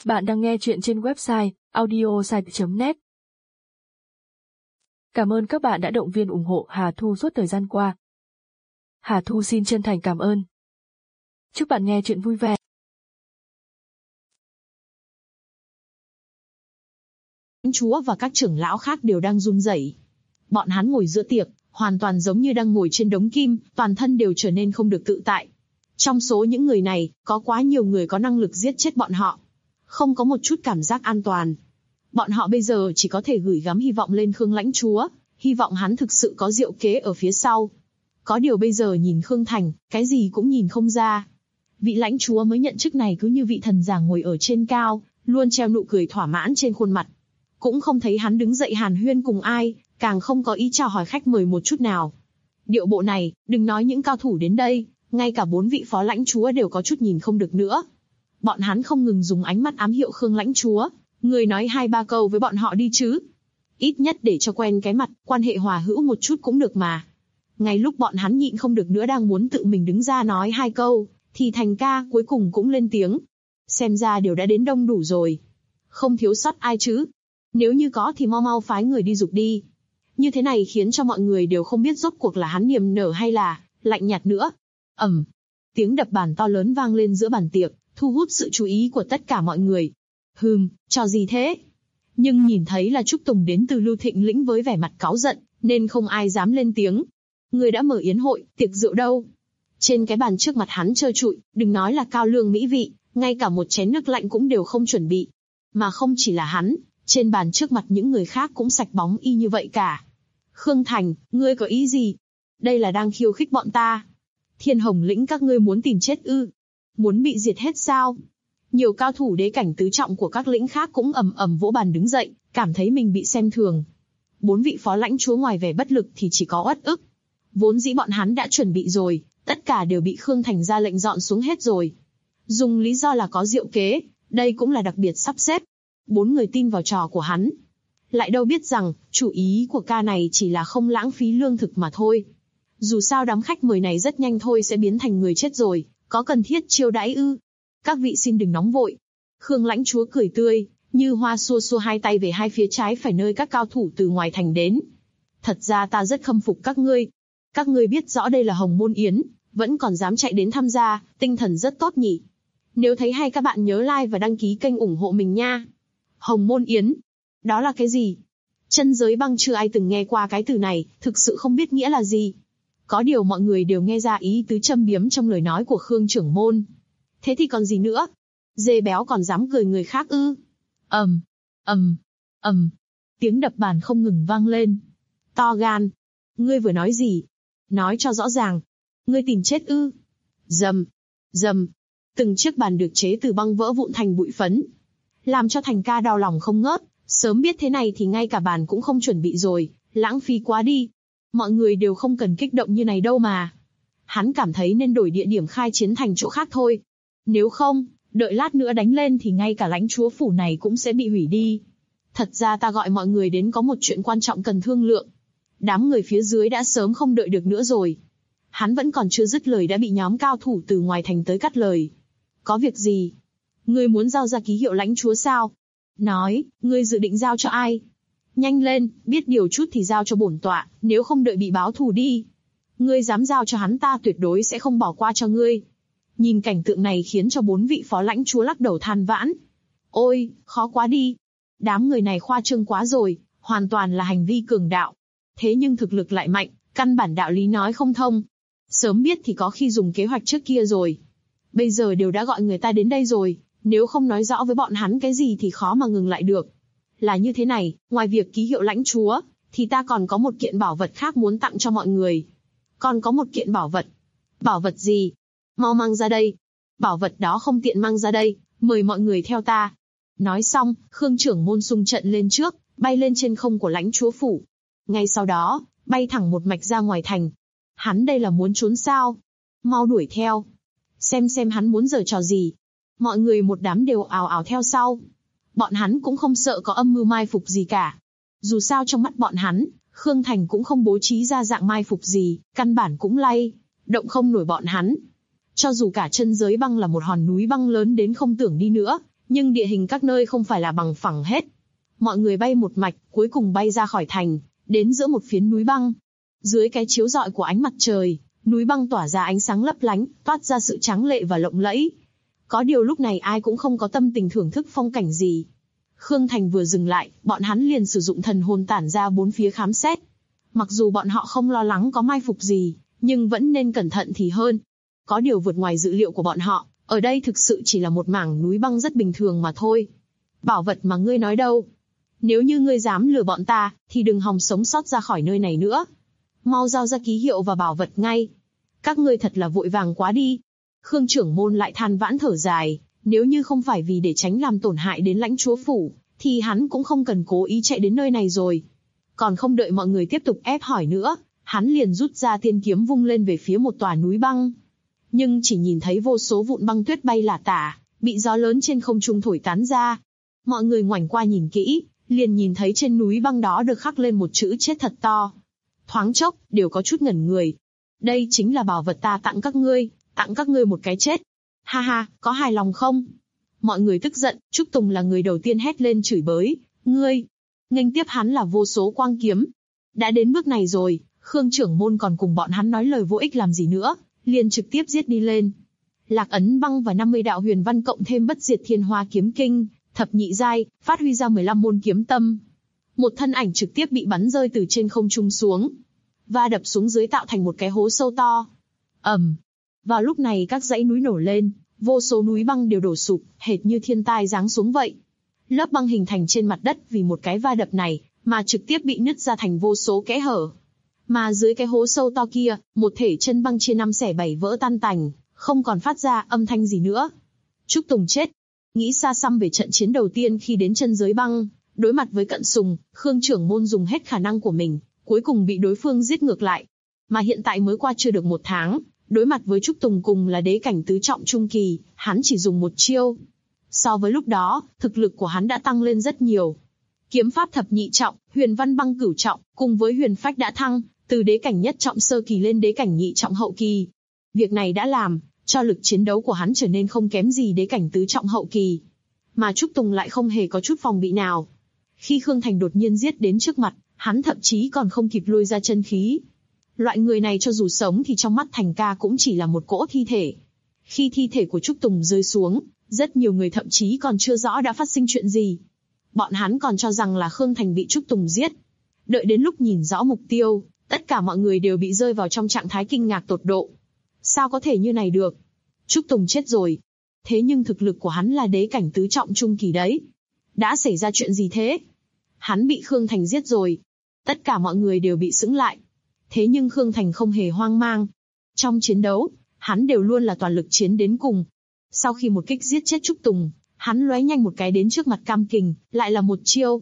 Bạn đang nghe chuyện trên website audiosite.net. Cảm ơn các bạn đã động viên ủng hộ Hà Thu suốt thời gian qua. Hà Thu xin chân thành cảm ơn. Chúc bạn nghe chuyện vui vẻ. Chúa và các trưởng lão khác đều đang run rẩy. Bọn hắn ngồi giữa tiệc, hoàn toàn giống như đang ngồi trên đống kim, toàn thân đều trở nên không được tự tại. Trong số những người này, có quá nhiều người có năng lực giết chết bọn họ. Không có một chút cảm giác an toàn. Bọn họ bây giờ chỉ có thể gửi gắm hy vọng lên Khương Lãnh Chúa, hy vọng hắn thực sự có diệu kế ở phía sau. Có điều bây giờ nhìn Khương Thành, cái gì cũng nhìn không ra. Vị lãnh chúa mới nhận chức này cứ như vị thần giảng ngồi ở trên cao, luôn treo nụ cười thỏa mãn trên khuôn mặt. Cũng không thấy hắn đứng dậy hàn huyên cùng ai, càng không có ý chào hỏi khách mời một chút nào. Điệu bộ này, đừng nói những cao thủ đến đây, ngay cả 4 vị phó lãnh chúa đều có chút nhìn không được nữa. Bọn hắn không ngừng dùng ánh mắt ám hiệu Khương Lãnh Chúa, người nói 2-3 câu với bọn họ đi chứ. Ít nhất để cho quen cái mặt, quan hệ hòa hữu một chút cũng được mà. Ngay lúc bọn hắn nhịn không được nữa đang muốn tự mình đứng ra nói 2 câu, thì Thành ca cuối cùng cũng lên tiếng. Xem ra đều đã đến đông đủ rồi. Không thiếu sót ai chứ. Nếu như có thì mau mau phái người đi giục đi. Như thế này khiến cho mọi người đều không biết rốt cuộc là hắn niềm nở hay là lạnh nhạt nữa. Tiếng đập bàn to lớn vang lên giữa bàn tiệc, thu hút sự chú ý của tất cả mọi người. Trò gì thế? Nhưng nhìn thấy là Trúc Tùng đến từ Lưu Thịnh Lĩnh với vẻ mặt cáu giận, nên không ai dám lên tiếng. Người đã mở yến hội, tiệc rượu đâu? Trên cái bàn trước mặt hắn trơ trụi, đừng nói là cao lương mỹ vị, ngay cả một chén nước lạnh cũng đều không chuẩn bị. Mà không chỉ là hắn, trên bàn trước mặt những người khác cũng sạch bóng y như vậy cả. Khương Thành, ngươi có ý gì? Đây là đang khiêu khích bọn ta. Thiên Hồng Lĩnh các ngươi muốn tìm chết ư? Muốn bị diệt hết sao? Nhiều cao thủ đế cảnh tứ trọng của các lĩnh khác cũng ầm ầm vỗ bàn đứng dậy, cảm thấy mình bị xem thường. 4 vị phó lãnh chúa ngoài vẻ bất lực thì chỉ có uất ức. Vốn dĩ bọn hắn đã chuẩn bị rồi, tất cả đều bị Khương Thành ra lệnh dọn xuống hết rồi. Dùng lý do là có diệu kế, đây cũng là đặc biệt sắp xếp. 4 người tin vào trò của hắn. Lại đâu biết rằng, chủ ý của ca này chỉ là không lãng phí lương thực mà thôi. Dù sao đám khách mời này rất nhanh thôi sẽ biến thành người chết rồi, có cần thiết chiêu đãi ư? Các vị xin đừng nóng vội. Khương Lãnh Chúa cười tươi, như hoa xua xua hai tay về hai phía trái phải nơi các cao thủ từ ngoài thành đến. Thật ra ta rất khâm phục các ngươi. Các ngươi biết rõ đây là Hồng Môn Yến, vẫn còn dám chạy đến tham gia, tinh thần rất tốt nhỉ. Nếu thấy hay các bạn nhớ like và đăng ký kênh ủng hộ mình nha. Hồng Môn Yến? Đó là cái gì? Chân giới băng chưa ai từng nghe qua cái từ này, thực sự không biết nghĩa là gì. Có điều mọi người đều nghe ra ý tứ châm biếm trong lời nói của Khương trưởng môn. Thế thì còn gì nữa? Dê béo còn dám cười người khác ư? Tiếng đập bàn không ngừng vang lên. To gan. Ngươi vừa nói gì? Nói cho rõ ràng. Ngươi tìm chết ư? Rầm. Từng chiếc bàn được chế từ băng vỡ vụn thành bụi phấn. Làm cho Thành ca đau lòng không ngớt. Sớm biết thế này thì ngay cả bàn cũng không chuẩn bị rồi. Lãng phí quá đi. Mọi người đều không cần kích động như này đâu mà. Hắn cảm thấy nên đổi địa điểm khai chiến thành chỗ khác thôi. Nếu không, đợi lát nữa đánh lên thì ngay cả lãnh chúa phủ này cũng sẽ bị hủy đi. Thật ra ta gọi mọi người đến có một chuyện quan trọng cần thương lượng. Đám người phía dưới đã sớm không đợi được nữa rồi. Hắn vẫn còn chưa dứt lời đã bị nhóm cao thủ từ ngoài thành tới cắt lời. Có việc gì? Ngươi muốn giao ra ký hiệu lãnh chúa sao? Nói, ngươi dự định giao cho ai? Nhanh lên, biết điều chút thì giao cho bổn tọa, nếu không đợi bị báo thù đi. Ngươi dám giao cho hắn ta tuyệt đối sẽ không bỏ qua cho ngươi. Nhìn cảnh tượng này khiến cho 4 vị phó lãnh chúa lắc đầu than vãn. Ôi, khó quá đi. Đám người này khoa trương quá rồi, hoàn toàn là hành vi cường đạo. Thế nhưng thực lực lại mạnh, căn bản đạo lý nói không thông. Sớm biết thì có khi dùng kế hoạch trước kia rồi. Bây giờ đều đã gọi người ta đến đây rồi, nếu không nói rõ với bọn hắn cái gì thì khó mà ngừng lại được. Là như thế này, ngoài việc ký hiệu lãnh chúa, thì ta còn có một kiện bảo vật khác muốn tặng cho mọi người. Còn có một kiện bảo vật. Bảo vật gì? Mau mang ra đây. Bảo vật đó không tiện mang ra đây, mời mọi người theo ta. Nói xong, Khương trưởng môn xung trận lên trước, bay lên trên không của lãnh chúa phủ. Ngay sau đó, bay thẳng một mạch ra ngoài thành. Hắn đây là muốn trốn sao? Mau đuổi theo. Xem hắn muốn giở trò gì. Mọi người một đám đều ào ào theo sau. Bọn hắn cũng không sợ có âm mưu mai phục gì cả. Dù sao trong mắt bọn hắn, Khương Thành cũng không bố trí ra dạng mai phục gì, căn bản cũng lay động không nổi bọn hắn. Cho dù cả chân giới băng là một hòn núi băng lớn đến không tưởng đi nữa, Nhưng địa hình các nơi không phải là bằng phẳng hết. Mọi người bay một mạch, cuối cùng bay ra khỏi thành, đến giữa một phiến núi băng. Dưới cái chiếu rọi của ánh mặt trời, núi băng tỏa ra ánh sáng lấp lánh, toát ra sự tráng lệ và lộng lẫy. Có điều lúc này ai cũng không có tâm tình thưởng thức phong cảnh gì. Khương Thành vừa dừng lại, bọn hắn liền sử dụng thần hồn tản ra bốn phía khám xét. Mặc dù bọn họ không lo lắng có mai phục gì, nhưng vẫn nên cẩn thận thì hơn. Có điều vượt ngoài dự liệu của bọn họ, ở đây thực sự chỉ là một mảng núi băng rất bình thường mà thôi. Bảo vật mà ngươi nói đâu? Nếu như ngươi dám lừa bọn ta, thì đừng hòng sống sót ra khỏi nơi này nữa. Mau giao ra ký hiệu và bảo vật ngay. Các ngươi thật là vội vàng quá đi. Khương trưởng môn lại than vãn thở dài, nếu như không phải vì để tránh làm tổn hại đến lãnh chúa phủ, thì hắn cũng không cần cố ý chạy đến nơi này rồi. Còn không đợi mọi người tiếp tục ép hỏi nữa, hắn liền rút ra tiên kiếm vung lên về phía một tòa núi băng. Nhưng chỉ nhìn thấy vô số vụn băng tuyết bay lả tả, bị gió lớn trên không trung thổi tán ra. Mọi người ngoảnh qua nhìn kỹ, liền nhìn thấy trên núi băng đó được khắc lên một chữ chết thật to. Thoáng chốc, đều có chút ngẩn người. Đây chính là bảo vật ta tặng các ngươi một cái chết. Ha ha, có hài lòng không? Mọi người tức giận, Trúc Tùng là người đầu tiên hét lên chửi bới. Ngươi! Nghênh tiếp hắn là vô số quang kiếm. Đã đến bước này rồi, Khương trưởng môn còn cùng bọn hắn nói lời vô ích làm gì nữa, liền trực tiếp giết đi lên. Lạc ấn băng và 50 đạo huyền văn cộng thêm bất diệt thiên hoa kiếm kinh, thập nhị giai, phát huy ra 15 môn kiếm tâm. Một thân ảnh trực tiếp bị bắn rơi từ trên không trung xuống, và đập xuống dưới tạo thành một cái hố sâu to. Vào lúc này các dãy núi nổ lên, vô số núi băng đều đổ sụp, hệt như thiên tai giáng xuống vậy. Lớp băng hình thành trên mặt đất vì một cái va đập này, mà trực tiếp bị nứt ra thành vô số kẽ hở. Mà dưới cái hố sâu to kia, một thể chân băng chia 5 xẻ 7 vỡ tan tành, không còn phát ra âm thanh gì nữa. Trúc Tùng chết. Nghĩ xa xăm về trận chiến đầu tiên khi đến chân giới băng, đối mặt với Cận Sùng, Khương trưởng môn dùng hết khả năng của mình, cuối cùng bị đối phương giết ngược lại. Mà hiện tại mới qua chưa được 1 tháng, đối mặt với Trúc Tùng cùng là đế cảnh tứ trọng trung kỳ, hắn chỉ dùng một chiêu. So với lúc đó, thực lực của hắn đã tăng lên rất nhiều. Kiếm pháp thập nhị trọng, huyền văn băng cửu trọng, cùng với huyền phách đã thăng, từ đế cảnh nhất trọng sơ kỳ lên đế cảnh nhị trọng hậu kỳ. Việc này đã làm cho lực chiến đấu của hắn trở nên không kém gì đế cảnh tứ trọng hậu kỳ. Mà Trúc Tùng lại không hề có chút phòng bị nào. Khi Khương Thành đột nhiên giết đến trước mặt, hắn thậm chí còn không kịp lôi ra chân khí. Loại người này cho dù sống thì trong mắt Thành ca cũng chỉ là một cỗ thi thể. Khi thi thể của Trúc Tùng rơi xuống, rất nhiều người thậm chí còn chưa rõ đã phát sinh chuyện gì. Bọn hắn còn cho rằng là Khương Thành bị Trúc Tùng giết. Đợi đến lúc nhìn rõ mục tiêu, tất cả mọi người đều bị rơi vào trong trạng thái kinh ngạc tột độ. Sao có thể như này được? Trúc Tùng chết rồi. Thế nhưng thực lực của hắn là đế cảnh tứ trọng trung kỳ đấy. Đã xảy ra chuyện gì thế? Hắn bị Khương Thành giết rồi. Tất cả mọi người đều bị sững lại. Thế nhưng Khương Thành không hề hoang mang. Trong chiến đấu, hắn đều luôn là toàn lực chiến đến cùng. Sau khi một kích giết chết Trúc Tùng, hắn lóe nhanh một cái đến trước mặt Cam Kình, lại là một chiêu.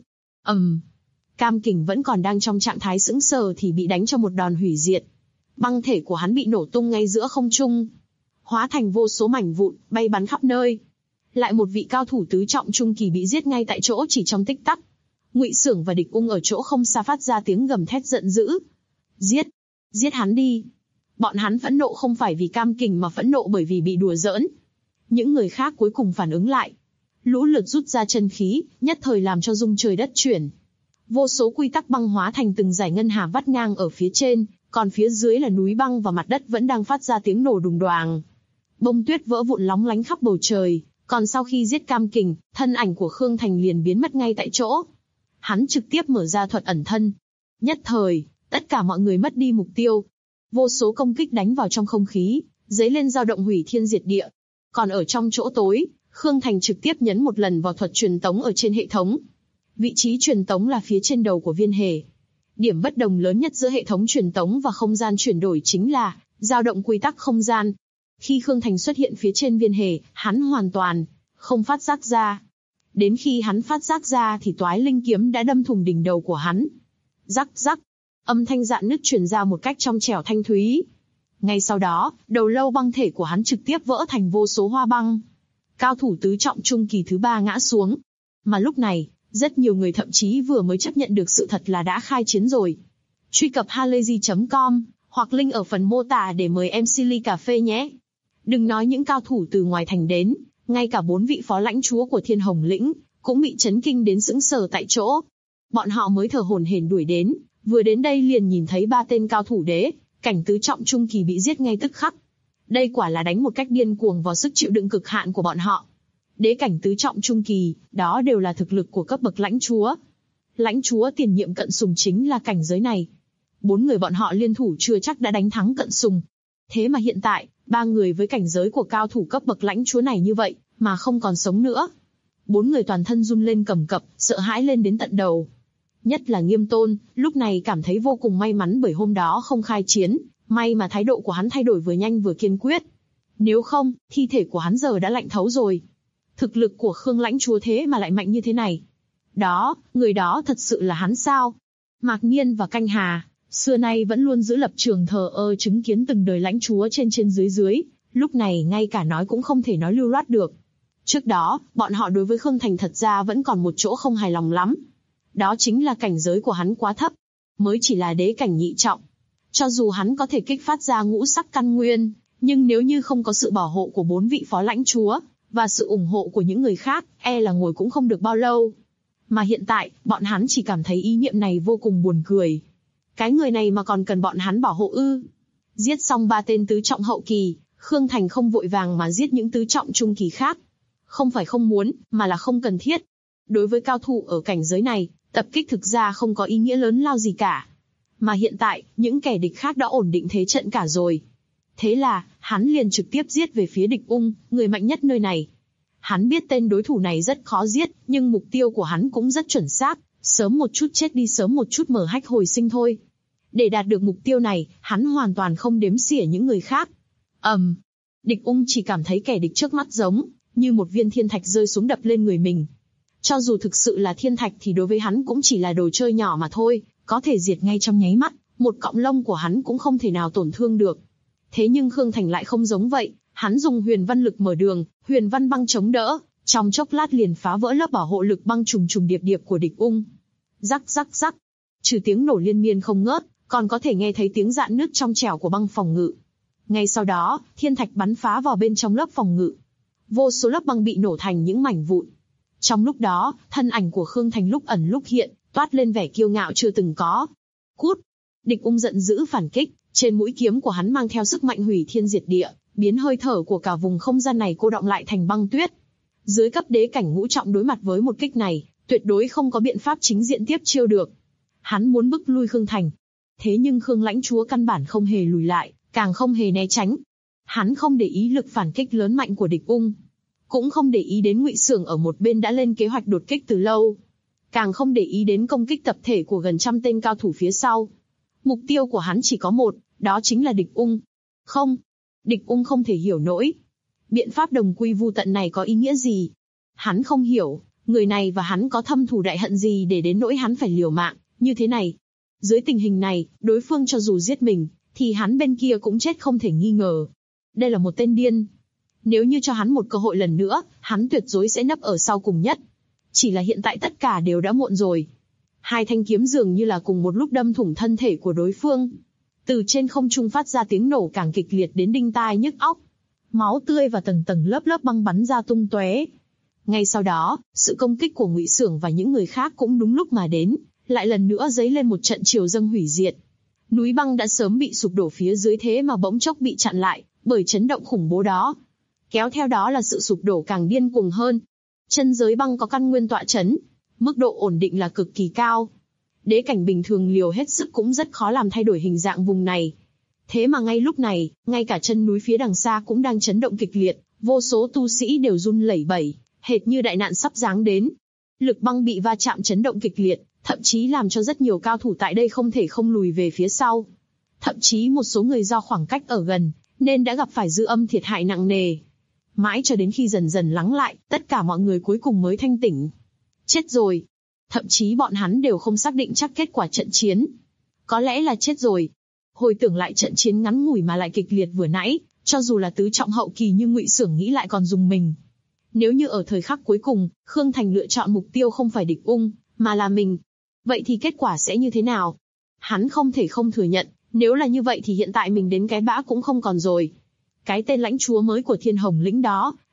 Cam Kình vẫn còn đang trong trạng thái sững sờ thì bị đánh cho một đòn hủy diệt. Băng thể của hắn bị nổ tung ngay giữa không trung, hóa thành vô số mảnh vụn, bay bắn khắp nơi. Lại một vị cao thủ tứ trọng trung kỳ bị giết ngay tại chỗ chỉ trong tích tắc. Ngụy Xưởng và Địch Ung ở chỗ không xa phát ra tiếng gầm thét giận dữ. Giết hắn đi. Bọn hắn phẫn nộ không phải vì Cam Kình mà phẫn nộ bởi vì bị đùa giỡn. Những người khác cuối cùng phản ứng lại. Lũ lượt rút ra chân khí, nhất thời làm cho rung trời đất chuyển. Vô số quy tắc băng hóa thành từng dải ngân hà vắt ngang ở phía trên, còn phía dưới là núi băng và mặt đất vẫn đang phát ra tiếng nổ đùng đoàng. Bông tuyết vỡ vụn lóng lánh khắp bầu trời, còn sau khi giết Cam Kình, thân ảnh của Khương Thành liền biến mất ngay tại chỗ. Hắn trực tiếp mở ra thuật ẩn thân. Nhất thời, tất cả mọi người mất đi mục tiêu. Vô số công kích đánh vào trong không khí, dấy lên dao động hủy thiên diệt địa. Còn ở trong chỗ tối, Khương Thành trực tiếp nhấn một lần vào thuật truyền tống ở trên hệ thống. Vị trí truyền tống là phía trên đầu của viên hề. Điểm bất đồng lớn nhất giữa hệ thống truyền tống và không gian chuyển đổi chính là dao động quy tắc không gian. Khi Khương Thành xuất hiện phía trên viên hề, hắn hoàn toàn không phát giác ra. Đến khi hắn phát giác ra thì toái linh kiếm đã đâm thủng đỉnh đầu của hắn. Rắc rắc, âm thanh rạn nứt truyền ra một cách trong trẻo thanh thúy. Ngay sau đó, đầu lâu băng thể của hắn trực tiếp vỡ thành vô số hoa băng. Cao thủ tứ trọng trung kỳ thứ 3 ngã xuống. Mà lúc này, rất nhiều người thậm chí vừa mới chấp nhận được sự thật là đã khai chiến rồi. Truy cập halayzi.com hoặc link ở phần mô tả để mời MC ly cà phê nhé. Đừng nói những cao thủ từ ngoài thành đến, Ngay cả 4 vị phó lãnh chúa của Thiên Hồng lĩnh cũng bị chấn kinh đến sững sờ tại chỗ. Bọn họ mới thở hổn hển đuổi đến, vừa đến đây liền nhìn thấy 3 tên cao thủ đế cảnh tứ trọng trung kỳ bị giết ngay tức khắc. Đây quả là đánh một cách điên cuồng vào sức chịu đựng cực hạn của bọn họ. Đế cảnh tứ trọng trung kỳ, đó đều là thực lực của cấp bậc lãnh chúa. Lãnh chúa tiền nhiệm Cận Sùng chính là cảnh giới này. 4 người bọn họ liên thủ chưa chắc đã đánh thắng Cận Sùng. Thế mà hiện tại, 3 người với cảnh giới của cao thủ cấp bậc lãnh chúa này như vậy, mà không còn sống nữa. 4 người toàn thân run lên cầm cập, sợ hãi lên đến tận đầu. Nhất là Nghiêm Tôn, lúc này cảm thấy vô cùng may mắn bởi hôm đó không khai chiến, may mà thái độ của hắn thay đổi vừa nhanh vừa kiên quyết. Nếu không, thi thể của hắn giờ đã lạnh thấu rồi. Thực lực của Khương lãnh chúa thế mà lại mạnh như thế này. Đó, người đó thật sự là hắn sao? Mạc Nhiên và Canh Hà, xưa nay vẫn luôn giữ lập trường thờ ơ chứng kiến từng đời lãnh chúa trên dưới, lúc này ngay cả nói cũng không thể nói lưu loát được. Trước đó, bọn họ đối với Khương Thành thật ra vẫn còn một chỗ không hài lòng lắm. Đó chính là cảnh giới của hắn quá thấp, mới chỉ là đế cảnh nhị trọng. Cho dù hắn có thể kích phát ra ngũ sắc căn nguyên, nhưng nếu như không có sự bảo hộ của 4 vị phó lãnh chúa, và sự ủng hộ của những người khác, là ngồi cũng không được bao lâu. Mà hiện tại, bọn hắn chỉ cảm thấy ý niệm này vô cùng buồn cười. Cái người này mà còn cần bọn hắn bảo hộ ư? Giết xong 3 tên tứ trọng hậu kỳ, Khương Thành không vội vàng mà giết những tứ trọng trung kỳ khác. Không phải không muốn, mà là không cần thiết. Đối với cao thủ ở cảnh giới này, tập kích thực ra không có ý nghĩa lớn lao gì cả. Mà hiện tại, những kẻ địch khác đã ổn định thế trận cả rồi. Thế là, hắn liền trực tiếp giết về phía Địch Ung, người mạnh nhất nơi này. Hắn biết tên đối thủ này rất khó giết, nhưng mục tiêu của hắn cũng rất chuẩn xác, sớm một chút chết đi sớm một chút mở hách hồi sinh thôi. Để đạt được mục tiêu này, hắn hoàn toàn không đếm xỉa những người khác. Địch Ung chỉ cảm thấy kẻ địch trước mắt giống như một viên thiên thạch rơi xuống đập lên người mình. Cho dù thực sự là thiên thạch thì đối với hắn cũng chỉ là đồ chơi nhỏ mà thôi, có thể diệt ngay trong nháy mắt, một cọng lông của hắn cũng không thể nào tổn thương được. Thế nhưng Khương Thành lại không giống vậy, hắn dùng huyền văn lực mở đường, huyền văn băng chống đỡ, trong chốc lát liền phá vỡ lớp bảo hộ lực băng trùng trùng điệp điệp của Địch Ung. Rắc rắc rắc, trừ tiếng nổ liên miên không ngớt, còn có thể nghe thấy tiếng rạn nứt trong trẻo của băng phòng ngự. Ngay sau đó, thiên thạch bắn phá vào bên trong lớp phòng ngự. Vô số lớp băng bị nổ thành những mảnh vụn. Trong lúc đó, thân ảnh của Khương Thành lúc ẩn lúc hiện, toát lên vẻ kiêu ngạo chưa từng có. Cút! Địch Ung giận dữ phản kích, trên mũi kiếm của hắn mang theo sức mạnh hủy thiên diệt địa, biến hơi thở của cả vùng không gian này cô đọng lại thành băng tuyết. Dưới cấp đế cảnh ngũ trọng đối mặt với một kích này, tuyệt đối không có biện pháp chính diện tiếp chiêu được. Hắn muốn bức lui Khương Thành. Thế nhưng Khương lãnh chúa căn bản không hề lùi lại, càng không hề né tránh. Hắn không để ý lực phản kích lớn mạnh của Địch Ung, cũng không để ý đến Ngụy Xưởng ở một bên đã lên kế hoạch đột kích từ lâu, càng không để ý đến công kích tập thể của gần 100 tên cao thủ phía sau. Mục tiêu của hắn chỉ có một, đó chính là Địch Ung. Không, Địch Ung không thể hiểu nổi. Biện pháp đồng quy vu tận này có ý nghĩa gì? Hắn không hiểu, người này và hắn có thâm thù đại hận gì để đến nỗi hắn phải liều mạng như thế này. Dưới tình hình này, đối phương cho dù giết mình, thì hắn bên kia cũng chết không thể nghi ngờ. Đây là một tên điên. Nếu như cho hắn một cơ hội lần nữa, hắn tuyệt đối sẽ nấp ở sau cùng nhất. Chỉ là hiện tại tất cả đều đã muộn rồi. 2 thanh kiếm dường như là cùng một lúc đâm thủng thân thể của đối phương. Từ trên không trung phát ra tiếng nổ càng kịch liệt đến đinh tai nhức óc. Máu tươi và tầng tầng lớp lớp băng bắn ra tung tóe. Ngay sau đó, sự công kích của Ngụy Xưởng và những người khác cũng đúng lúc mà đến, lại lần nữa dấy lên một trận triều dâng hủy diệt. Núi băng đã sớm bị sụp đổ phía dưới thế mà bỗng chốc bị chặn lại bởi chấn động khủng bố đó. Kéo theo đó là sự sụp đổ càng điên cuồng hơn. Chân giới băng có căn nguyên tọa chấn, mức độ ổn định là cực kỳ cao. Đế cảnh bình thường liều hết sức cũng rất khó làm thay đổi hình dạng vùng này. Thế mà ngay lúc này, ngay cả chân núi phía đằng xa cũng đang chấn động kịch liệt, vô số tu sĩ đều run lẩy bẩy, hệt như đại nạn sắp giáng đến. Lực băng bị va chạm chấn động kịch liệt, thậm chí làm cho rất nhiều cao thủ tại đây không thể không lùi về phía sau. Thậm chí một số người do khoảng cách ở gần, nên đã gặp phải dư âm thiệt hại nặng nề. Mãi cho đến khi dần dần lắng lại, tất cả mọi người cuối cùng mới thanh tỉnh. Chết rồi. Thậm chí bọn hắn đều không xác định chắc kết quả trận chiến. Có lẽ là chết rồi. Hồi tưởng lại trận chiến ngắn ngủi mà lại kịch liệt vừa nãy, cho dù là tứ trọng hậu kỳ nhưng Ngụy Xưởng nghĩ lại còn rùng mình. Nếu như ở thời khắc cuối cùng, Khương Thành lựa chọn mục tiêu không phải Địch Ung, mà là mình, vậy thì kết quả sẽ như thế nào? Hắn không thể không thừa nhận, nếu là như vậy thì hiện tại mình đến cái bã cũng không còn rồi. Cái tên lãnh chúa mới của Thiên Hồng lĩnh đó,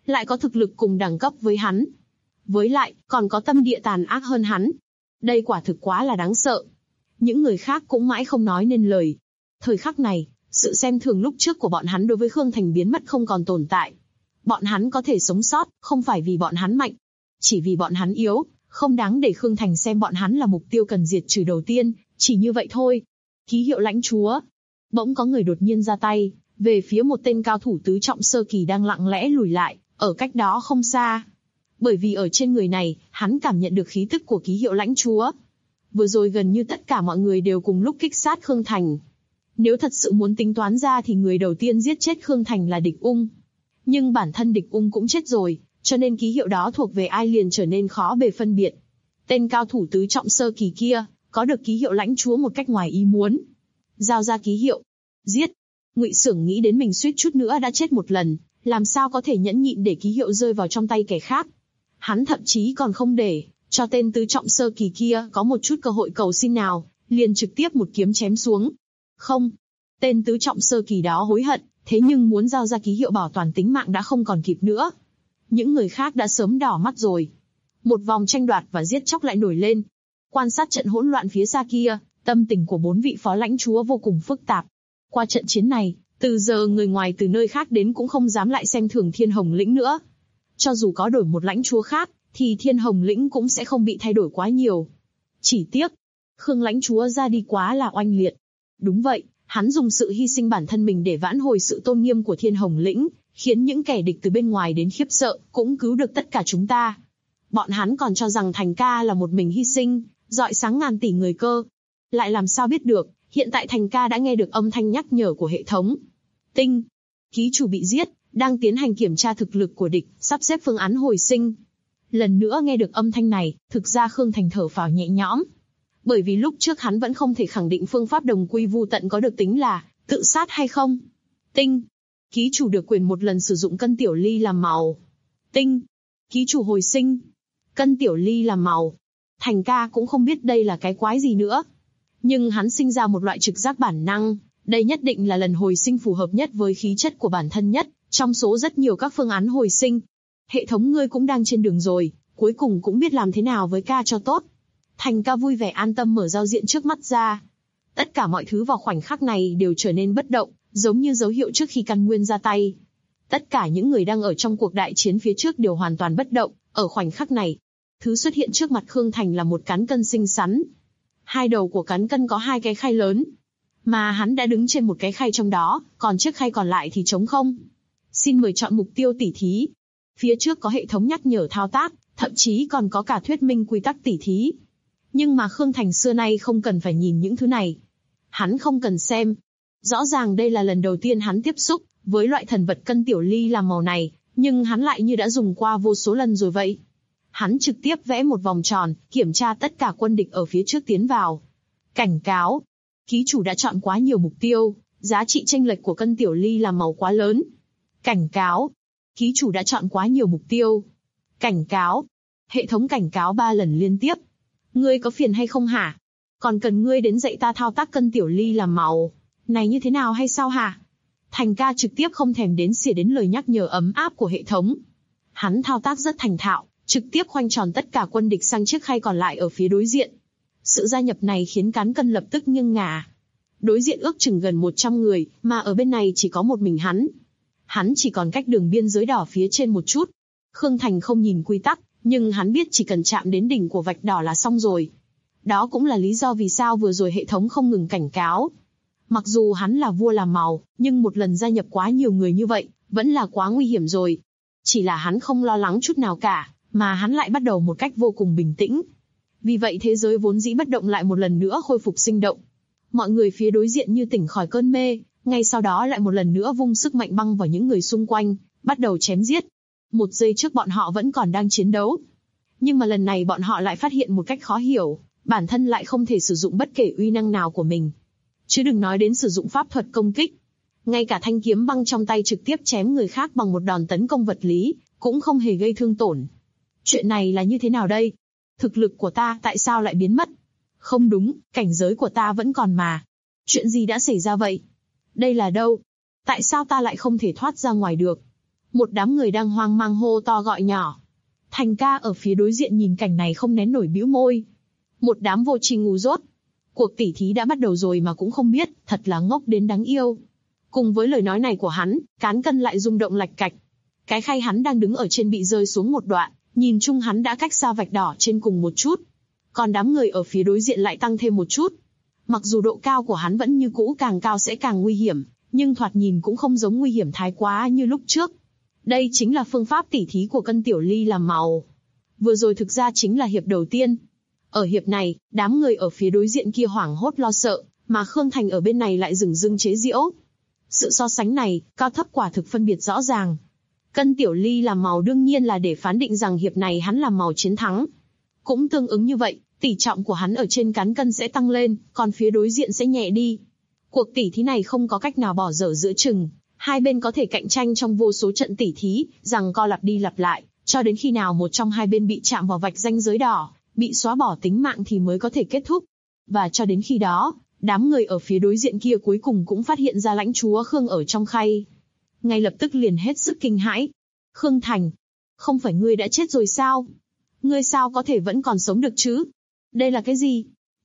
lại có thực lực cùng đẳng cấp với hắn. Với lại, còn có tâm địa tàn ác hơn hắn. Đây quả thực quá là đáng sợ. Những người khác cũng mãi không nói nên lời. Thời khắc này, sự xem thường lúc trước của bọn hắn đối với Khương Thành biến mất không còn tồn tại. Bọn hắn có thể sống sót, không phải vì bọn hắn mạnh, chỉ vì bọn hắn yếu, không đáng để Khương Thành xem bọn hắn là mục tiêu cần diệt trừ đầu tiên, chỉ như vậy thôi. Ký hiệu lãnh chúa. Bỗng có người đột nhiên ra tay, về phía một tên cao thủ tứ trọng sơ kỳ đang lặng lẽ lùi lại, ở cách đó không xa. Bởi vì ở trên người này, hắn cảm nhận được khí tức của ký hiệu lãnh chúa. Vừa rồi gần như tất cả mọi người đều cùng lúc kích sát Khương Thành. Nếu thật sự muốn tính toán ra thì người đầu tiên giết chết Khương Thành là Địch Ung. Nhưng bản thân Địch Ung cũng chết rồi, cho nên ký hiệu đó thuộc về ai liền trở nên khó bề phân biệt. Tên cao thủ tứ trọng sơ kỳ kia, có được ký hiệu lãnh chúa một cách ngoài ý muốn. Giao ra ký hiệu. Giết. Ngụy Xưởng nghĩ đến mình suýt chút nữa đã chết một lần, làm sao có thể nhẫn nhịn để ký hiệu rơi vào trong tay kẻ khác. Hắn thậm chí còn không để cho tên tứ trọng sơ kỳ kia có một chút cơ hội cầu xin nào, liền trực tiếp một kiếm chém xuống. Không. Tên tứ trọng sơ kỳ đó hối hận, thế nhưng muốn giao ra ký hiệu bảo toàn tính mạng đã không còn kịp nữa. Những người khác đã sớm đỏ mắt rồi. Một vòng tranh đoạt và giết chóc lại nổi lên. Quan sát trận hỗn loạn phía xa kia, tâm tình của 4 vị phó lãnh chúa vô cùng phức tạp. Qua trận chiến này, từ giờ người ngoài từ nơi khác đến cũng không dám lại xem thường Thiên Hồng Lĩnh nữa. Cho dù có đổi một lãnh chúa khác, thì Thiên Hồng Lĩnh cũng sẽ không bị thay đổi quá nhiều. Chỉ tiếc, Khương lãnh chúa ra đi quá là oanh liệt. Đúng vậy, hắn dùng sự hy sinh bản thân mình để vãn hồi sự tôn nghiêm của Thiên Hồng Lĩnh, khiến những kẻ địch từ bên ngoài đến khiếp sợ, cũng cứu được tất cả chúng ta. Bọn hắn còn cho rằng Thành ca là một mình hy sinh, rọi sáng ngàn tỷ người cơ. Lại làm sao biết được, hiện tại Thành ca đã nghe được âm thanh nhắc nhở của hệ thống. Tinh, ký chủ bị giết, đang tiến hành kiểm tra thực lực của địch, sắp xếp phương án hồi sinh. Lần nữa nghe được âm thanh này, thực ra Khương Thành thở phào nhẹ nhõm. Bởi vì lúc trước hắn vẫn không thể khẳng định phương pháp đồng quy vu tận có được tính là tự sát hay không. Tinh, ký chủ được quyền một lần sử dụng cân tiểu ly làm màu. Tinh, ký chủ hồi sinh. Cân tiểu ly làm màu. Thành ca cũng không biết đây là cái quái gì nữa. Nhưng hắn sinh ra một loại trực giác bản năng, đây nhất định là lần hồi sinh phù hợp nhất với khí chất của bản thân nhất, trong số rất nhiều các phương án hồi sinh. Hệ thống ngươi cũng đang trên đường rồi, cuối cùng cũng biết làm thế nào với ca cho tốt. Thành ca vui vẻ an tâm mở giao diện trước mắt ra. Tất cả mọi thứ vào khoảnh khắc này đều trở nên bất động, giống như dấu hiệu trước khi căn nguyên ra tay. Tất cả những người đang ở trong cuộc đại chiến phía trước đều hoàn toàn bất động, ở khoảnh khắc này. Thứ xuất hiện trước mặt Khương Thành là một cán cân xinh xắn. Hai đầu của cán cân có 2 cái khay lớn. Mà hắn đã đứng trên một cái khay trong đó, còn chiếc khay còn lại thì trống không. Xin mời chọn mục tiêu tỉ thí. Phía trước có hệ thống nhắc nhở thao tác, thậm chí còn có cả thuyết minh quy tắc tỉ thí. Nhưng mà Khương Thành xưa nay không cần phải nhìn những thứ này. Hắn không cần xem. Rõ ràng đây là lần đầu tiên hắn tiếp xúc với loại thần vật cân tiểu ly làm màu này, nhưng hắn lại như đã dùng qua vô số lần rồi vậy. Hắn trực tiếp vẽ một vòng tròn, kiểm tra tất cả quân địch ở phía trước tiến vào. Cảnh cáo. Ký chủ đã chọn quá nhiều mục tiêu, giá trị chênh lệch của cân tiểu ly làm màu quá lớn. Cảnh cáo. Ký chủ đã chọn quá nhiều mục tiêu. Cảnh cáo. Hệ thống cảnh cáo 3 lần liên tiếp. Ngươi có phiền hay không hả? Còn cần ngươi đến dạy ta thao tác cân tiểu ly làm màu này như thế nào hay sao hả? Thành ca trực tiếp không thèm đến xỉa đến lời nhắc nhở ấm áp của hệ thống. Hắn thao tác rất thành thạo, trực tiếp khoanh tròn tất cả quân địch sang chiếc khay còn lại ở phía đối diện. Sự gia nhập này khiến cán cân lập tức nghiêng ngả. Đối diện ước chừng gần 100 người, mà ở bên này chỉ có một mình hắn. Hắn chỉ còn cách đường biên giới đỏ phía trên một chút. Khương Thành không nhìn quy tắc, nhưng hắn biết chỉ cần chạm đến đỉnh của vạch đỏ là xong rồi. Đó cũng là lý do vì sao vừa rồi hệ thống không ngừng cảnh cáo. Mặc dù hắn là vua làm màu, nhưng một lần gia nhập quá nhiều người như vậy, vẫn là quá nguy hiểm rồi. Chỉ là hắn không lo lắng chút nào cả, mà hắn lại bắt đầu một cách vô cùng bình tĩnh. Vì vậy thế giới vốn dĩ bất động lại một lần nữa khôi phục sinh động. Mọi người phía đối diện như tỉnh khỏi cơn mê, ngay sau đó lại một lần nữa vung sức mạnh băng vào những người xung quanh, bắt đầu chém giết. Một giây trước bọn họ vẫn còn đang chiến đấu. Nhưng mà lần này bọn họ lại phát hiện một cách khó hiểu, bản thân lại không thể sử dụng bất kể uy năng nào của mình. Chứ đừng nói đến sử dụng pháp thuật công kích. Ngay cả thanh kiếm băng trong tay trực tiếp chém người khác bằng một đòn tấn công vật lý, cũng không hề gây thương tổn. Chuyện này là như thế nào đây? Thực lực của ta tại sao lại biến mất? Không đúng, cảnh giới của ta vẫn còn mà. Chuyện gì đã xảy ra vậy? Đây là đâu? Tại sao ta lại không thể thoát ra ngoài được? Một đám người đang hoang mang hô to gọi nhỏ. Thành ca ở phía đối diện nhìn cảnh này không nén nổi bĩu môi. Một đám vô tri ngu dốt. Cuộc tỉ thí đã bắt đầu rồi mà cũng không biết, thật là ngốc đến đáng yêu. Cùng với lời nói này của hắn, cán cân lại rung động lạch cạch. Cái khay hắn đang đứng ở trên bị rơi xuống một đoạn, nhìn chung hắn đã cách xa vạch đỏ trên cùng một chút. Còn đám người ở phía đối diện lại tăng thêm một chút. Mặc dù độ cao của hắn vẫn như cũ, càng cao sẽ càng nguy hiểm, nhưng thoạt nhìn cũng không giống nguy hiểm thái quá như lúc trước. Đây chính là phương pháp tỉ thí của Cân Tiểu Ly làm màu. Vừa rồi thực ra chính là hiệp đầu tiên. Ở hiệp này, đám người ở phía đối diện kia hoảng hốt lo sợ, mà Khương Thành ở bên này lại dửng dưng chế giễu. Sự so sánh này, cao thấp quả thực phân biệt rõ ràng. Cân Tiểu Ly làm màu đương nhiên là để phán định rằng hiệp này hắn làm màu chiến thắng. Cũng tương ứng như vậy, tỷ trọng của hắn ở trên cán cân sẽ tăng lên, còn phía đối diện sẽ nhẹ đi. Cuộc tỉ thí này không có cách nào bỏ dở giữa chừng, hai bên có thể cạnh tranh trong vô số trận tỉ thí, giằng co lặp đi lặp lại, cho đến khi nào một trong hai bên bị chạm vào vạch ranh giới đỏ, bị xóa bỏ tính mạng thì mới có thể kết thúc. Và cho đến khi đó, đám người ở phía đối diện kia cuối cùng cũng phát hiện ra lãnh chúa Khương ở trong khay. Ngay lập tức liền hết sức kinh hãi. Khương Thành, không phải ngươi đã chết rồi sao? Ngươi sao có thể vẫn còn sống được chứ? Đây là cái gì?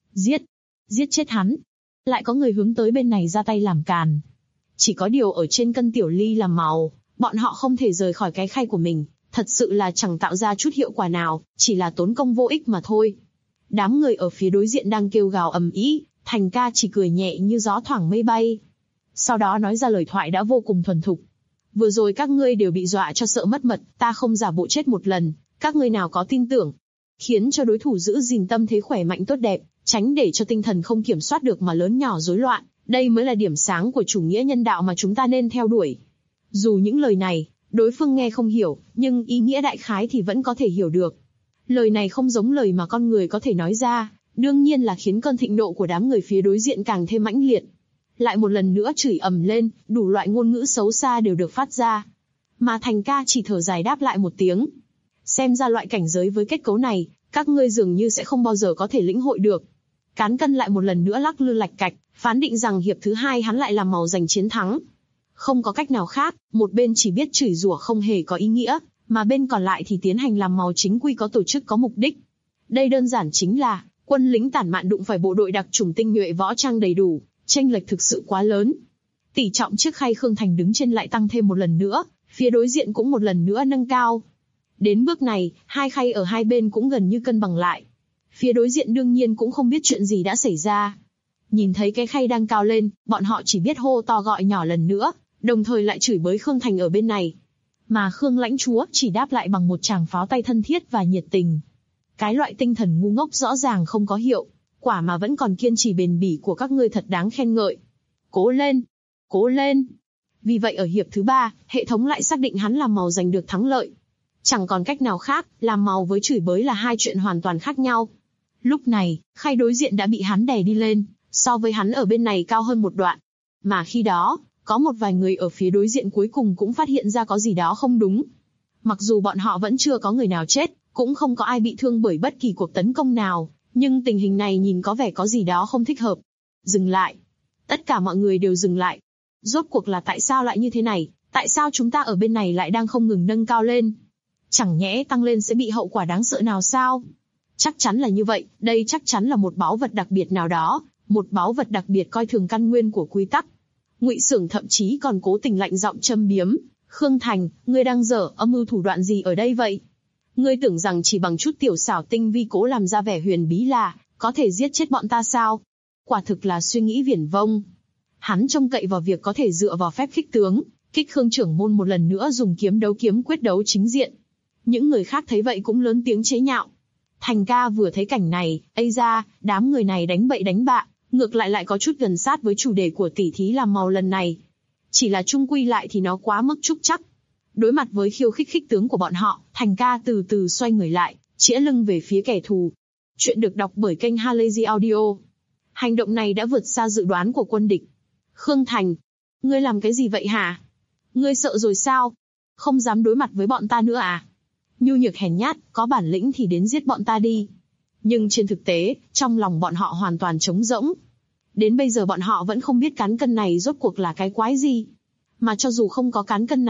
Giết chết hắn. Lại có người hướng tới bên này ra tay làm càn. Chỉ có điều ở trên Cân Tiểu Ly làm màu, bọn họ không thể rời khỏi cái khay của mình, thật sự là chẳng tạo ra chút hiệu quả nào, chỉ là tốn công vô ích mà thôi. Đám người ở phía đối diện đang kêu gào ầm ĩ, Thành ca chỉ cười nhẹ như gió thoảng mây bay. Sau đó nói ra lời thoại đã vô cùng thuần thục. Vừa rồi các ngươi đều bị dọa cho sợ mất mật, ta không giả bộ chết một lần, các ngươi nào có tin tưởng. Khiến cho đối thủ giữ gìn tâm thế khỏe mạnh tốt đẹp, tránh để cho tinh thần không kiểm soát được mà lớn nhỏ rối loạn, đây mới là điểm sáng của chủ nghĩa nhân đạo mà chúng ta nên theo đuổi. Dù những lời này, đối phương nghe không hiểu, nhưng ý nghĩa đại khái thì vẫn có thể hiểu được. Lời này không giống lời mà con người có thể nói ra, đương nhiên là khiến cơn thịnh nộ của đám người phía đối diện càng thêm mãnh liệt. Lại một lần nữa chửi ầm lên, đủ loại ngôn ngữ xấu xa đều được phát ra. Mà Thành ca chỉ thở dài đáp lại một tiếng. Xem ra loại cảnh giới với kết cấu này, các ngươi dường như sẽ không bao giờ có thể lĩnh hội được. Cán cân lại một lần nữa lắc lư lạch cạch, phán định rằng hiệp thứ hai hắn lại làm màu giành chiến thắng. Không có cách nào khác, một bên chỉ biết chửi rủa không hề có ý nghĩa, mà bên còn lại thì tiến hành làm màu chính quy có tổ chức có mục đích. Đây đơn giản chính là, quân lính tản mạn đụng phải bộ đội đặc chủng tinh nhuệ võ trang đầy đủ, chênh lệch thực sự quá lớn. Tỷ trọng chiếc khay Khương Thành đứng trên lại tăng thêm một lần nữa, phía đối diện cũng một lần nữa nâng cao. Đến bước này, hai khay ở hai bên cũng gần như cân bằng lại. Phía đối diện đương nhiên cũng không biết chuyện gì đã xảy ra. Nhìn thấy cái khay đang cao lên, bọn họ chỉ biết hô to gọi nhỏ lần nữa, đồng thời lại chửi bới Khương Thành ở bên này. Mà Khương lãnh chúa chỉ đáp lại bằng một tràng pháo tay thân thiết và nhiệt tình. Cái loại tinh thần ngu ngốc rõ ràng không có hiệu quả mà vẫn còn kiên trì bền bỉ của các ngươi thật đáng khen ngợi. Cố lên! Cố lên! Vì vậy ở hiệp thứ 3, hệ thống lại xác định hắn làm màu giành được thắng lợi. Chẳng còn cách nào khác, làm màu với chửi bới là hai chuyện hoàn toàn khác nhau. Lúc này, khay đối diện đã bị hắn đè đi lên, so với hắn ở bên này cao hơn một đoạn. Mà khi đó, có một vài người ở phía đối diện cuối cùng cũng phát hiện ra có gì đó không đúng. Mặc dù bọn họ vẫn chưa có người nào chết, cũng không có ai bị thương bởi bất kỳ cuộc tấn công nào, nhưng tình hình này nhìn có vẻ có gì đó không thích hợp. Dừng lại. Tất cả mọi người đều dừng lại. Rốt cuộc là tại sao lại như thế này? Tại sao chúng ta ở bên này lại đang không ngừng nâng cao lên? Chẳng nhẽ tăng lên sẽ bị hậu quả đáng sợ nào sao? Chắc chắn là như vậy, đây chắc chắn là một báu vật đặc biệt nào đó, một báu vật đặc biệt coi thường căn nguyên của quy tắc. Ngụy Xưởng thậm chí còn cố tình lạnh giọng châm biếm, Khương Thành, ngươi đang dở âm mưu thủ đoạn gì ở đây vậy? Ngươi tưởng rằng chỉ bằng chút tiểu xảo tinh vi cố làm ra vẻ huyền bí là có thể giết chết bọn ta sao? Quả thực là suy nghĩ viển vông. Hắn trông cậy vào việc có thể dựa vào phép khích tướng, kích Khương trưởng môn một lần nữa dùng kiếm đấu kiếm quyết đấu chính diện. Những người khác thấy vậy cũng lớn tiếng chế nhạo. Thành ca vừa thấy cảnh này, ây da, đám người này đánh bậy đánh bạ, ngược lại có chút gần sát với chủ đề của tỉ thí làm màu lần này. Chỉ là chung quy lại thì nó quá mức trúc chắc. Đối mặt với khiêu khích khích tướng của bọn họ, Thành ca từ từ xoay người lại, chĩa lưng về phía kẻ thù. Chuyện được đọc bởi kênh Halazy Audio. Hành động này đã vượt xa dự đoán của quân địch. Khương Thành, ngươi làm cái gì vậy hả? Ngươi sợ rồi sao? Không dám đối mặt với bọn ta nữa à? Nhu nhược hèn nhát, có bản lĩnh thì đến giết bọn ta đi. Nhưng trên thực tế, trong lòng bọn họ hoàn toàn trống rỗng. Đến bây giờ bọn họ vẫn không biết cán cân này rốt cuộc là cái quái gì. Mà cho dù không có cán cân này,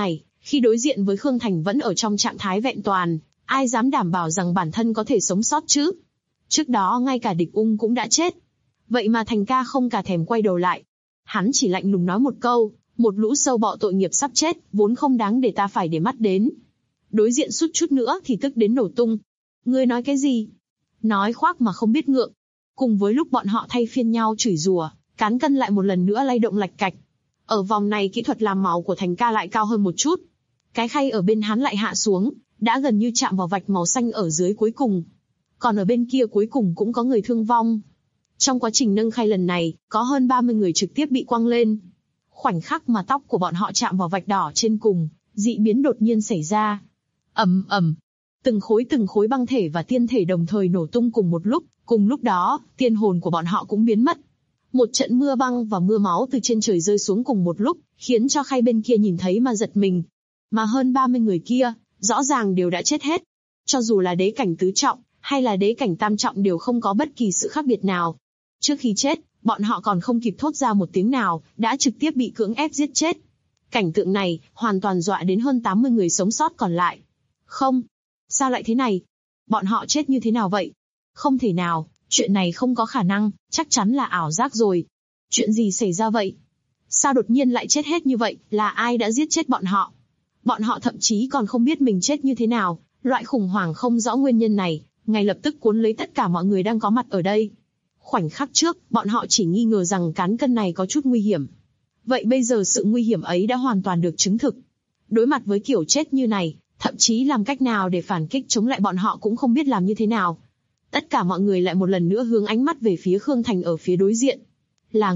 Khi đối diện với Khương Thành vẫn ở trong trạng thái vẹn toàn, ai dám đảm bảo rằng bản thân có thể sống sót chứ? Trước đó ngay cả địch ung cũng đã chết. Vậy mà Thành ca không cả thèm quay đầu lại. Hắn chỉ lạnh lùng nói một câu, một lũ sâu bọ tội nghiệp sắp chết, vốn không đáng để ta phải để mắt đến. Đối diện sút chút nữa thì tức đến nổ tung. Ngươi nói cái gì? Nói khoác mà không biết ngượng. Cùng với lúc bọn họ thay phiên nhau chửi rủa, cán cân lại một lần nữa lay động lạch cạch. Ở vòng này kỹ thuật làm máu của Thành ca lại cao hơn một chút. Cái khay ở bên hắn lại hạ xuống, đã gần như chạm vào vạch màu xanh ở dưới cuối cùng. Còn ở bên kia cuối cùng cũng có người thương vong. Trong quá trình nâng khay lần này, có hơn 30 người trực tiếp bị quăng lên. Khoảnh khắc mà tóc của bọn họ chạm vào vạch đỏ trên cùng, dị biến đột nhiên xảy ra. Ầm ầm, từng khối băng thể và tiên thể đồng thời nổ tung cùng một lúc, cùng lúc đó, tiên hồn của bọn họ cũng biến mất. Một trận mưa băng và mưa máu từ trên trời rơi xuống cùng một lúc, khiến cho khay bên kia nhìn thấy mà giật mình. Mà hơn 30 người kia, rõ ràng đều đã chết hết. Cho dù là đế cảnh tứ trọng, hay là đế cảnh tam trọng đều không có bất kỳ sự khác biệt nào. Trước khi chết, bọn họ còn không kịp thốt ra một tiếng nào, đã trực tiếp bị cưỡng ép giết chết. Cảnh tượng này, hoàn toàn dọa đến hơn 80 người sống sót còn lại. Không, sao lại thế này? Bọn họ chết như thế nào vậy? Không thể nào, chuyện này không có khả năng, chắc chắn là ảo giác rồi. Chuyện gì xảy ra vậy? Sao đột nhiên lại chết hết như vậy, là ai đã giết chết bọn họ? Bọn họ thậm chí còn không biết mình chết như thế nào, loại khủng hoảng không rõ nguyên nhân này, ngay lập tức cuốn lấy tất cả mọi người đang có mặt ở đây. Khoảnh khắc trước, bọn họ chỉ nghi ngờ rằng cán cân này có chút nguy hiểm. Vậy bây giờ sự nguy hiểm ấy đã hoàn toàn được chứng thực. Đối mặt với kiểu chết như này, thậm chí làm cách nào để phản kích chống lại bọn họ cũng không biết làm như thế nào. Tất cả mọi người lại một lần nữa hướng ánh mắt về phía Khương Thành ở phía đối diện. Là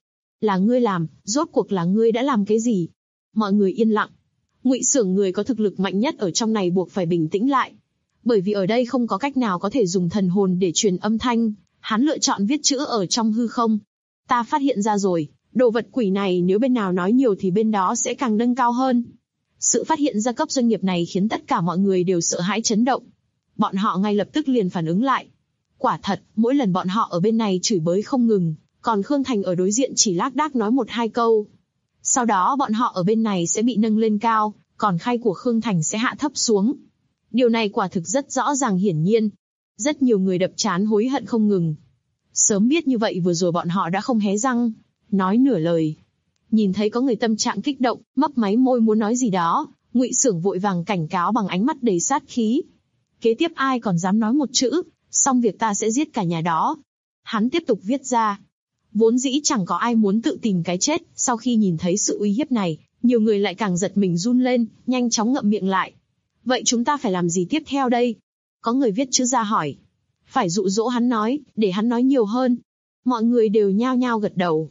ngươi làm, rốt cuộc là ngươi đã làm cái gì? Mọi người yên lặng. Ngụy Xưởng, người có thực lực mạnh nhất ở trong này, buộc phải bình tĩnh lại. Bởi vì ở đây không có cách nào có thể dùng thần hồn để truyền âm thanh, hắn lựa chọn viết chữ ở trong hư không. Ta phát hiện ra rồi, đồ vật quỷ này nếu bên nào nói nhiều thì bên đó sẽ càng nâng cao hơn. Sự phát hiện ra cấp doanh nghiệp này khiến tất cả mọi người đều sợ hãi chấn động. Bọn họ ngay lập tức liền phản ứng lại. Quả thật, mỗi lần bọn họ ở bên này chửi bới không ngừng, còn Khương Thành ở đối diện chỉ lác đác nói 1-2 câu. Sau đó bọn họ ở bên này sẽ bị nâng lên cao, còn khay của Khương Thành sẽ hạ thấp xuống. Điều này quả thực rất rõ ràng hiển nhiên. Rất nhiều người đập trán hối hận không ngừng. Sớm biết như vậy vừa rồi bọn họ đã không hé răng, nói nửa lời. Nhìn thấy có người tâm trạng kích động, mấp máy môi muốn nói gì đó, Ngụy Xưởng vội vàng cảnh cáo bằng ánh mắt đầy sát khí. Kế tiếp ai còn dám nói một chữ, xong việc ta sẽ giết cả nhà đó. Hắn tiếp tục viết ra. Vốn dĩ chẳng có ai muốn tự tìm cái chết, sau khi nhìn thấy sự uy hiếp này, nhiều người lại càng giật mình run lên, nhanh chóng ngậm miệng lại. Vậy chúng ta phải làm gì tiếp theo đây? Có người viết chữ ra hỏi. Phải dụ dỗ hắn nói, để hắn nói nhiều hơn. Mọi người đều nhao nhao gật đầu.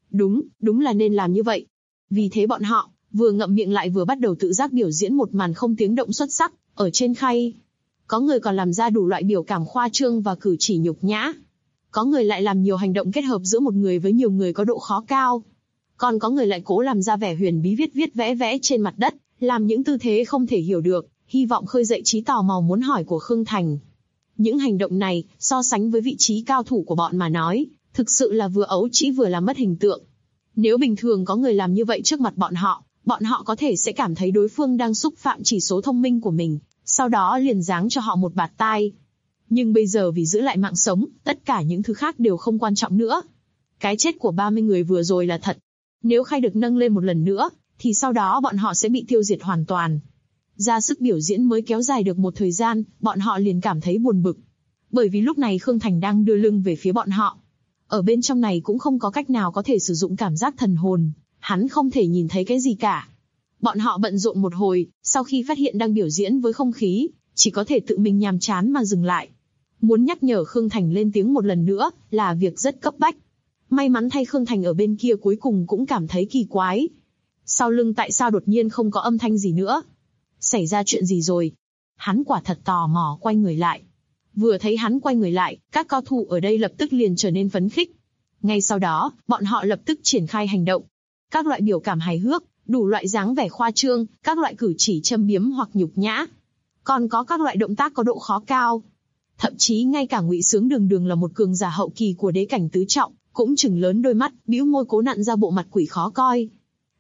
Đúng là nên làm như vậy. Vì thế bọn họ, vừa ngậm miệng lại vừa bắt đầu tự giác biểu diễn một màn không tiếng động xuất sắc, ở trên khay. Có người còn làm ra đủ loại biểu cảm khoa trương và cử chỉ nhục nhã. Có người lại làm nhiều hành động kết hợp giữa một người với nhiều người có độ khó cao. Còn có người lại cố làm ra vẻ huyền bí viết vẽ trên mặt đất, làm những tư thế không thể hiểu được, hy vọng khơi dậy trí tò mò muốn hỏi của Khương Thành. Những hành động này, so sánh với vị trí cao thủ của bọn mà nói, thực sự là vừa ấu trĩ vừa làm mất hình tượng. Nếu bình thường có người làm như vậy trước mặt bọn họ có thể sẽ cảm thấy đối phương đang xúc phạm chỉ số thông minh của mình, sau đó liền giáng cho họ một bạt tai. Nhưng bây giờ vì giữ lại mạng sống, tất cả những thứ khác đều không quan trọng nữa. Cái chết của 30 người vừa rồi là thật. Nếu khay được nâng lên một lần nữa, thì sau đó bọn họ sẽ bị tiêu diệt hoàn toàn. Ra sức biểu diễn mới kéo dài được một thời gian, bọn họ liền cảm thấy buồn bực. Bởi vì lúc này Khương Thành đang đưa lưng về phía bọn họ. Ở bên trong này cũng không có cách nào có thể sử dụng cảm giác thần hồn, hắn không thể nhìn thấy cái gì cả. Bọn họ bận rộn một hồi, sau khi phát hiện đang biểu diễn với không khí, chỉ có thể tự mình nhàm chán mà dừng lại. Muốn nhắc nhở Khương Thành lên tiếng một lần nữa, là việc rất cấp bách. May mắn thay Khương Thành ở bên kia cuối cùng cũng cảm thấy kỳ quái. Sau lưng tại sao đột nhiên không có âm thanh gì nữa? Xảy ra chuyện gì rồi? Hắn quả thật tò mò quay người lại. Vừa thấy hắn quay người lại, các cao thủ ở đây lập tức liền trở nên phấn khích. Ngay sau đó, bọn họ lập tức triển khai hành động. Các loại biểu cảm hài hước, đủ loại dáng vẻ khoa trương, các loại cử chỉ châm biếm hoặc nhục nhã. Còn có các loại động tác có độ khó cao. Thậm chí ngay cả Ngụy Xướng đường là một cường giả hậu kỳ của đế cảnh tứ trọng, cũng chừng lớn đôi mắt, bĩu môi cố nặn ra bộ mặt quỷ khó coi.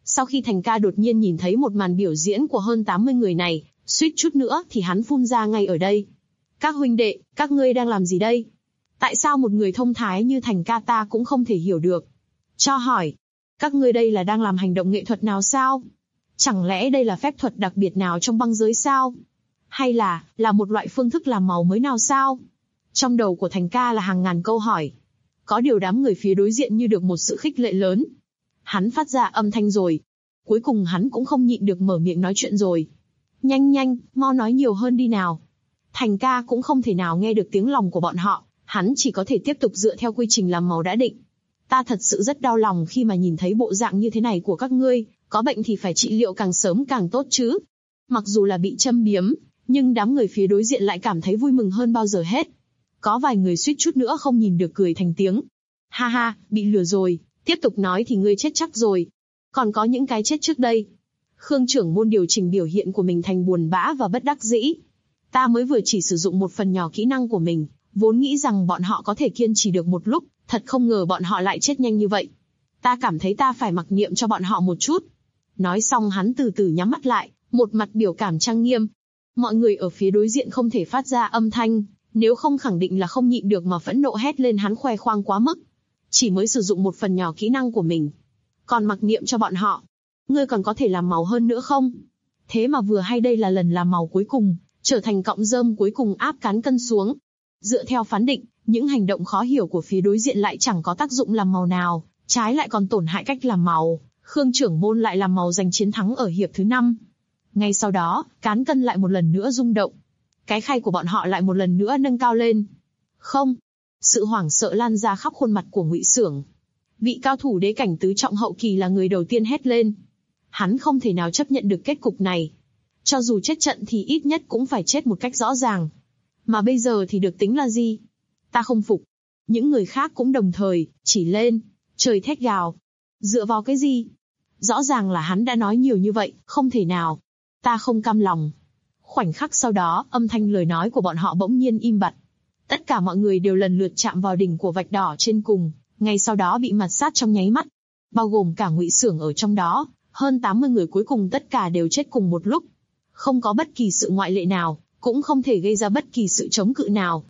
Sau khi Thành Ca đột nhiên nhìn thấy một màn biểu diễn của hơn 80 người này, suýt chút nữa thì hắn phun ra ngay ở đây. Các huynh đệ, các ngươi đang làm gì đây? Tại sao một người thông thái như Thành Ca ta cũng không thể hiểu được? Cho hỏi, các ngươi đây là đang làm hành động nghệ thuật nào sao? Chẳng lẽ đây là phép thuật đặc biệt nào trong băng giới sao? Hay là một loại phương thức làm màu mới nào sao? Trong đầu của Thành Ca là hàng ngàn câu hỏi. Có điều đám người phía đối diện như được một sự khích lệ lớn. Hắn phát ra âm thanh rồi. Cuối cùng hắn cũng không nhịn được mở miệng nói chuyện rồi. Nhanh, mau nói nhiều hơn đi nào. Thành Ca cũng không thể nào nghe được tiếng lòng của bọn họ, hắn chỉ có thể tiếp tục dựa theo quy trình làm màu đã định. Ta thật sự rất đau lòng khi mà nhìn thấy bộ dạng như thế này của các ngươi, có bệnh thì phải trị liệu càng sớm càng tốt chứ. Mặc dù là bị châm biếm, nhưng đám người phía đối diện lại cảm thấy vui mừng hơn bao giờ hết. Có vài người suýt chút nữa không nhìn được cười thành tiếng. Ha ha, bị lừa rồi, tiếp tục nói thì ngươi chết chắc rồi. Còn có những cái chết trước đây. Khương trưởng môn điều chỉnh biểu hiện của mình thành buồn bã và bất đắc dĩ. Ta mới vừa chỉ sử dụng một phần nhỏ kỹ năng của mình, vốn nghĩ rằng bọn họ có thể kiên trì được một lúc, thật không ngờ bọn họ lại chết nhanh như vậy. Ta cảm thấy ta phải mặc niệm cho bọn họ một chút. Nói xong hắn từ từ nhắm mắt lại, một mặt biểu cảm trang nghiêm. Mọi người ở phía đối diện không thể phát ra âm thanh, nếu không khẳng định là không nhịn được mà phẫn nộ hét lên hắn khoe khoang quá mức. Chỉ mới sử dụng một phần nhỏ kỹ năng của mình, còn mặc niệm cho bọn họ. Ngươi còn có thể làm màu hơn nữa không? Thế mà vừa hay đây là lần làm màu cuối cùng, trở thành cọng rơm cuối cùng áp cán cân xuống. Dựa theo phán định, những hành động khó hiểu của phía đối diện lại chẳng có tác dụng làm màu nào, trái lại còn tổn hại cách làm màu. Khương trưởng môn lại làm màu giành chiến thắng ở hiệp thứ 5. Ngay sau đó, cán cân lại một lần nữa rung động. Cái khay của bọn họ lại một lần nữa nâng cao lên. Không! Sự hoảng sợ lan ra khắp khuôn mặt của Ngụy Xưởng. Vị cao thủ đế cảnh tứ trọng hậu kỳ là người đầu tiên hét lên. Hắn không thể nào chấp nhận được kết cục này. Cho dù chết trận thì ít nhất cũng phải chết một cách rõ ràng. Mà bây giờ thì được tính là gì? Ta không phục. Những người khác cũng đồng thời chỉ lên, trời thét gào. Dựa vào cái gì? Rõ ràng là hắn đã nói nhiều như vậy, không thể nào. Ta không cam lòng. Khoảnh khắc sau đó, âm thanh lời nói của bọn họ bỗng nhiên im bặt. Tất cả mọi người đều lần lượt chạm vào đỉnh của vạch đỏ trên cùng, ngay sau đó bị mạt sát trong nháy mắt. Bao gồm cả Ngụy Xưởng ở trong đó, hơn 80 người cuối cùng tất cả đều chết cùng một lúc. Không có bất kỳ sự ngoại lệ nào, cũng không thể gây ra bất kỳ sự chống cự nào.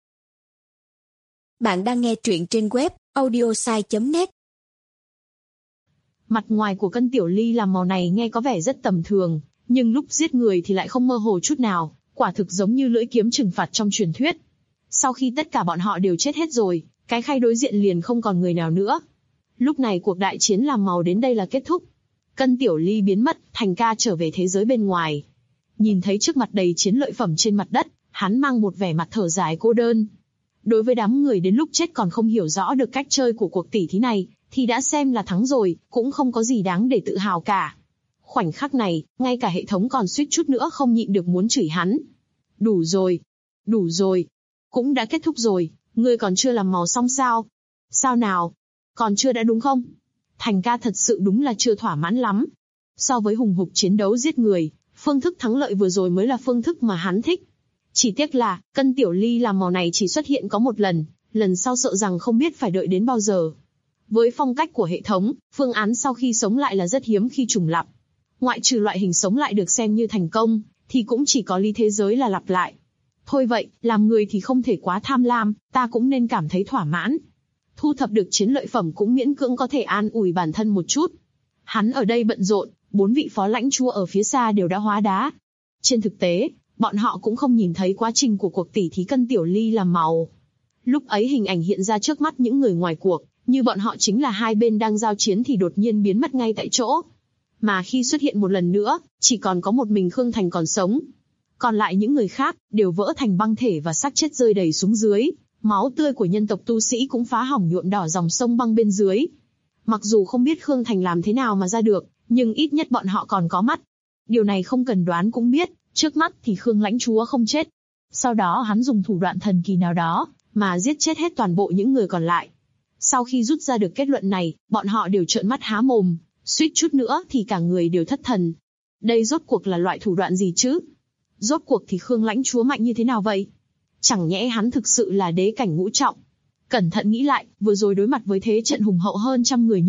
Bạn đang nghe truyện trên web audiosai.net. Mặt ngoài của Cân Tiểu Ly làm màu này nghe có vẻ rất tầm thường, nhưng lúc giết người thì lại không mơ hồ chút nào, quả thực giống như lưỡi kiếm trừng phạt trong truyền thuyết. Sau khi tất cả bọn họ đều chết hết rồi, cái khay đối diện liền không còn người nào nữa. Lúc này cuộc đại chiến làm màu đến đây là kết thúc. Cân Tiểu Ly biến mất, Thành Ca trở về thế giới bên ngoài. Nhìn thấy trước mặt đầy chiến lợi phẩm trên mặt đất, hắn mang một vẻ mặt thở dài cô đơn. Đối với đám người đến lúc chết còn không hiểu rõ được cách chơi của cuộc tỉ thí này, thì đã xem là thắng rồi, cũng không có gì đáng để tự hào cả. Khoảnh khắc này, ngay cả hệ thống còn suýt chút nữa không nhịn được muốn chửi hắn. Đủ rồi, cũng đã kết thúc rồi, ngươi còn chưa làm màu xong sao? Sao nào? Còn chưa đã đúng không? Thành Ca thật sự đúng là chưa thỏa mãn lắm. So với hùng hục chiến đấu giết người, phương thức thắng lợi vừa rồi mới là phương thức mà hắn thích. Chỉ tiếc là, Cân Tiểu Ly làm màu này chỉ xuất hiện có một lần sau sợ rằng không biết phải đợi đến bao giờ. Với phong cách của hệ thống, phương án sau khi sống lại là rất hiếm khi trùng lặp. Ngoại trừ loại hình sống lại được xem như thành công, thì cũng chỉ có ly thế giới là lặp lại. Thôi vậy, làm người thì không thể quá tham lam, ta cũng nên cảm thấy thỏa mãn. Thu thập được chiến lợi phẩm cũng miễn cưỡng có thể an ủi bản thân một chút. Hắn ở đây bận rộn, 4 vị phó lãnh chúa ở phía xa đều đã hóa đá. Trên thực tế, bọn họ cũng không nhìn thấy quá trình của cuộc tỉ thí Cân Tiểu Ly làm màu. Lúc ấy hình ảnh hiện ra trước mắt những người ngoài cuộc, như bọn họ chính là hai bên đang giao chiến thì đột nhiên biến mất ngay tại chỗ. Mà khi xuất hiện một lần nữa, chỉ còn có một mình Khương Thành còn sống. Còn lại những người khác, đều vỡ thành băng thể và xác chết rơi đầy xuống dưới. Máu tươi của nhân tộc tu sĩ cũng phá hỏng nhuộm đỏ dòng sông băng bên dưới. Mặc dù không biết Khương Thành làm thế nào mà ra được, nhưng ít nhất bọn họ còn có mắt. Điều này không cần đoán cũng biết, trước mắt thì Khương lãnh chúa không chết. Sau đó hắn dùng thủ đoạn thần kỳ nào đó, mà giết chết hết toàn bộ những người còn lại. Sau khi rút ra được kết luận này, bọn họ đều trợn mắt há mồm, suýt chút nữa thì cả người đều thất thần. Đây rốt cuộc là loại thủ đoạn gì chứ? Rốt cuộc thì Khương lãnh chúa mạnh như thế nào vậy? Chẳng nhẽ hắn thực sự là đế cảnh ngũ trọng? Cẩn thận nghĩ lại, vừa rồi đối mặt với thế trận hùng hậu hơn trăm người như vậy,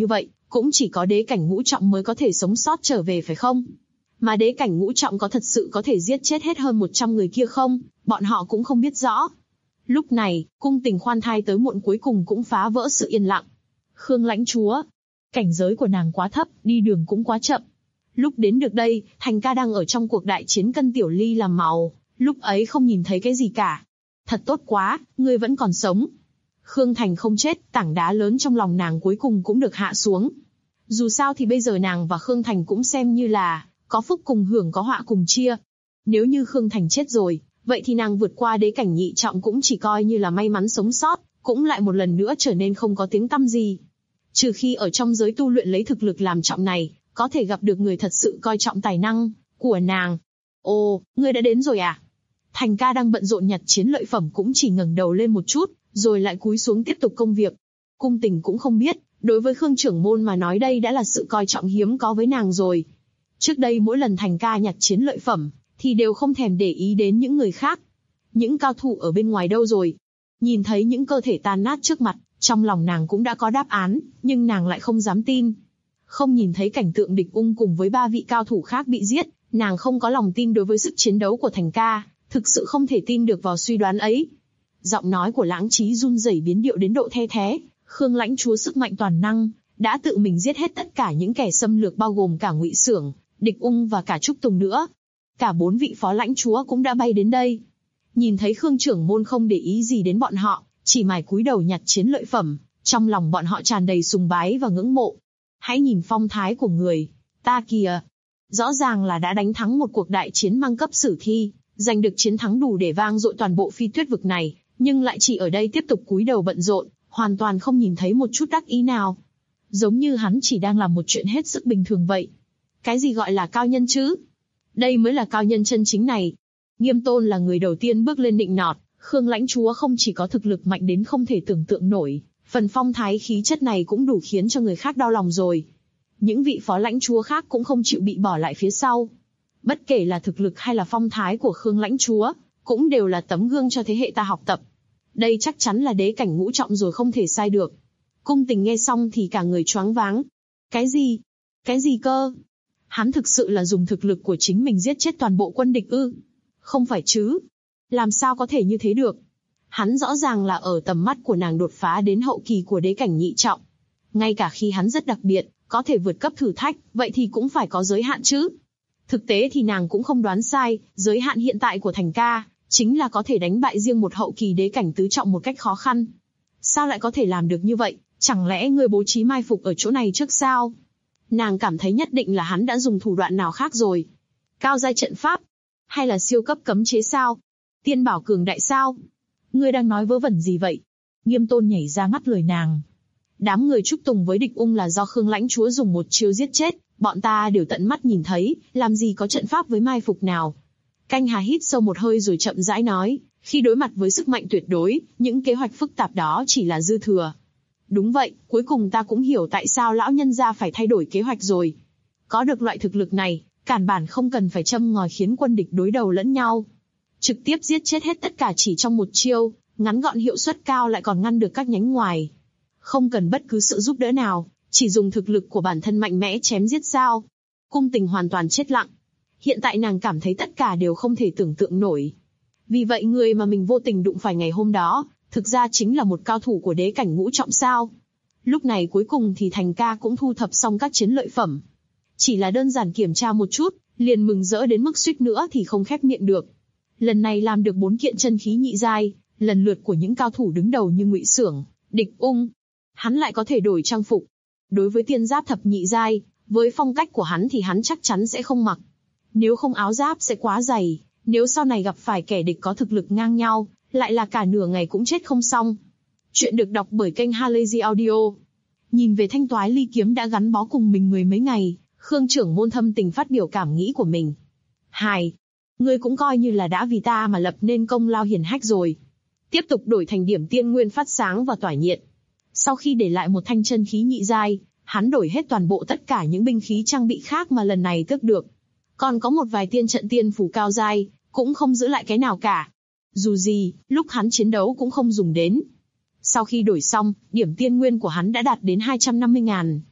cũng chỉ có đế cảnh ngũ trọng mới có thể sống sót trở về phải không? Mà đế cảnh ngũ trọng có thật sự có thể giết chết hết hơn 100 người kia không? Bọn họ cũng không biết rõ. Lúc này, cung tình khoan thai tới muộn cuối cùng cũng phá vỡ sự yên lặng. Khương lãnh chúa, cảnh giới của nàng quá thấp, đi đường cũng quá chậm. Lúc đến được đây, Thành ca đang ở trong cuộc đại chiến cân tiểu ly làm màu, lúc ấy không nhìn thấy cái gì cả. Thật tốt quá, ngươi vẫn còn sống. Khương Thành không chết, tảng đá lớn trong lòng nàng cuối cùng cũng được hạ xuống. Dù sao thì bây giờ nàng và Khương Thành cũng xem như là có phúc cùng hưởng có họa cùng chia. Nếu như Khương Thành chết rồi, vậy thì nàng vượt qua đế cảnh nhị trọng cũng chỉ coi như là may mắn sống sót, cũng lại một lần nữa trở nên không có tiếng tăm gì. Trừ khi ở trong giới tu luyện lấy thực lực làm trọng này, có thể gặp được người thật sự coi trọng tài năng của nàng. Ồ, ngươi đã đến rồi à? Thành ca đang bận rộn nhặt chiến lợi phẩm cũng chỉ ngẩng đầu lên một chút, rồi lại cúi xuống tiếp tục công việc. Cung tình cũng không biết, đối với Khương trưởng môn mà nói đây đã là sự coi trọng hiếm có với nàng rồi. Trước đây mỗi lần Thành ca nhặt chiến lợi phẩm, thì đều không thèm để ý đến những người khác. Những cao thủ ở bên ngoài đâu rồi? Nhìn thấy những cơ thể tan nát trước mặt, trong lòng nàng cũng đã có đáp án, nhưng nàng lại không dám tin. Không nhìn thấy cảnh tượng địch ung cùng với 3 vị cao thủ khác bị giết, nàng không có lòng tin đối với sức chiến đấu của Thành ca, thực sự không thể tin được vào suy đoán ấy. Giọng nói của Lãng Chí run rẩy biến điệu đến độ the thé, Khương lãnh chúa sức mạnh toàn năng, đã tự mình giết hết tất cả những kẻ xâm lược bao gồm cả Ngụy Xưởng, Địch Ung và cả Trúc Tùng nữa. Cả 4 vị phó lãnh chúa cũng đã bay đến đây. Nhìn thấy Khương trưởng môn không để ý gì đến bọn họ, chỉ mải cúi đầu nhặt chiến lợi phẩm, trong lòng bọn họ tràn đầy sùng bái và ngưỡng mộ. Hãy nhìn phong thái của người ta kìa. Rõ ràng là đã đánh thắng một cuộc đại chiến mang cấp sử thi, giành được chiến thắng đủ để vang dội toàn bộ Phi Tuyết vực này, nhưng lại chỉ ở đây tiếp tục cúi đầu bận rộn, hoàn toàn không nhìn thấy một chút đắc ý nào. Giống như hắn chỉ đang làm một chuyện hết sức bình thường vậy. Cái gì gọi là cao nhân chứ? Đây mới là cao nhân chân chính này. Nghiêm Tôn là người đầu tiên bước lên nịnh nọt, Khương lãnh chúa không chỉ có thực lực mạnh đến không thể tưởng tượng nổi, phần phong thái khí chất này cũng đủ khiến cho người khác đau lòng rồi. Những vị phó lãnh chúa khác cũng không chịu bị bỏ lại phía sau. Bất kể là thực lực hay là phong thái của Khương lãnh chúa, cũng đều là tấm gương cho thế hệ ta học tập. Đây chắc chắn là đế cảnh ngũ trọng rồi không thể sai được. Cung tình nghe xong thì cả người choáng váng. Cái gì? Cái gì cơ? Hắn thực sự là dùng thực lực của chính mình giết chết toàn bộ quân địch ư? Không phải chứ? Làm sao có thể như thế được? Hắn rõ ràng là ở tầm mắt của nàng đột phá đến hậu kỳ của đế cảnh nhị trọng. Ngay cả khi hắn rất đặc biệt, có thể vượt cấp thử thách, vậy thì cũng phải có giới hạn chứ. Thực tế thì nàng cũng không đoán sai, giới hạn hiện tại của Thành ca, chính là có thể đánh bại riêng một hậu kỳ đế cảnh tứ trọng một cách khó khăn. Sao lại có thể làm được như vậy? Chẳng lẽ người bố trí mai phục ở chỗ này trước sao? Nàng cảm thấy nhất định là hắn đã dùng thủ đoạn nào khác rồi. Cao giai trận pháp? Hay là siêu cấp cấm chế sao? Tiên bảo cường đại sao? Ngươi đang nói vớ vẩn gì vậy? Nghiêm Tôn nhảy ra ngắt lời nàng. Đám người Trúc Tùng với Địch Ung là do Khương lãnh chúa dùng một chiêu giết chết, bọn ta đều tận mắt nhìn thấy, làm gì có trận pháp với mai phục nào. Canh Hà hít sâu một hơi rồi chậm rãi nói, khi đối mặt với sức mạnh tuyệt đối, những kế hoạch phức tạp đó chỉ là dư thừa. Đúng vậy, cuối cùng ta cũng hiểu tại sao lão nhân gia phải thay đổi kế hoạch rồi. Có được loại thực lực này, càn bản không cần phải châm ngòi khiến quân địch đối đầu lẫn nhau. Trực tiếp giết chết hết tất cả chỉ trong một chiêu, ngắn gọn hiệu suất cao lại còn ngăn được các nhánh ngoài. Không cần bất cứ sự giúp đỡ nào, chỉ dùng thực lực của bản thân mạnh mẽ chém giết sao. Cung tình hoàn toàn chết lặng. Hiện tại nàng cảm thấy tất cả đều không thể tưởng tượng nổi. Vì vậy người mà mình vô tình đụng phải ngày hôm đó, thực ra chính là một cao thủ của đế cảnh ngũ trọng sao. Lúc này cuối cùng thì Thành ca cũng thu thập xong các chiến lợi phẩm. Chỉ là đơn giản kiểm tra một chút, liền mừng rỡ đến mức suýt nữa thì không khép miệng được. Lần này làm được 4 kiện chân khí nhị giai, lần lượt của những cao thủ đứng đầu như Ngụy Xưởng, Địch Ung. Hắn lại có thể đổi trang phục. Đối với tiên giáp thập nhị giai, với phong cách của hắn thì hắn chắc chắn sẽ không mặc. Nếu không áo giáp sẽ quá dày, nếu sau này gặp phải kẻ địch có thực lực ngang nhau, lại là cả nửa ngày cũng chết không xong. Chuyện được đọc bởi kênh Halazy Audio. Nhìn về Thanh Toái Ly Kiếm đã gắn bó cùng mình mười mấy ngày, Khương trưởng môn thâm tình phát biểu cảm nghĩ của mình. Hài, ngươi cũng coi như là đã vì ta mà lập nên công lao hiển hách rồi. Tiếp tục đổi thành điểm tiên nguyên phát sáng và tỏa nhiệt. Sau khi để lại một thanh chân khí nhị giai, hắn đổi hết toàn bộ tất cả những binh khí trang bị khác mà lần này tước được. Còn có một vài tiên trận tiên phù cao giai, cũng không giữ lại cái nào cả. Dù gì, lúc hắn chiến đấu cũng không dùng đến. Sau khi đổi xong, điểm tiên nguyên của hắn đã đạt đến 250.000.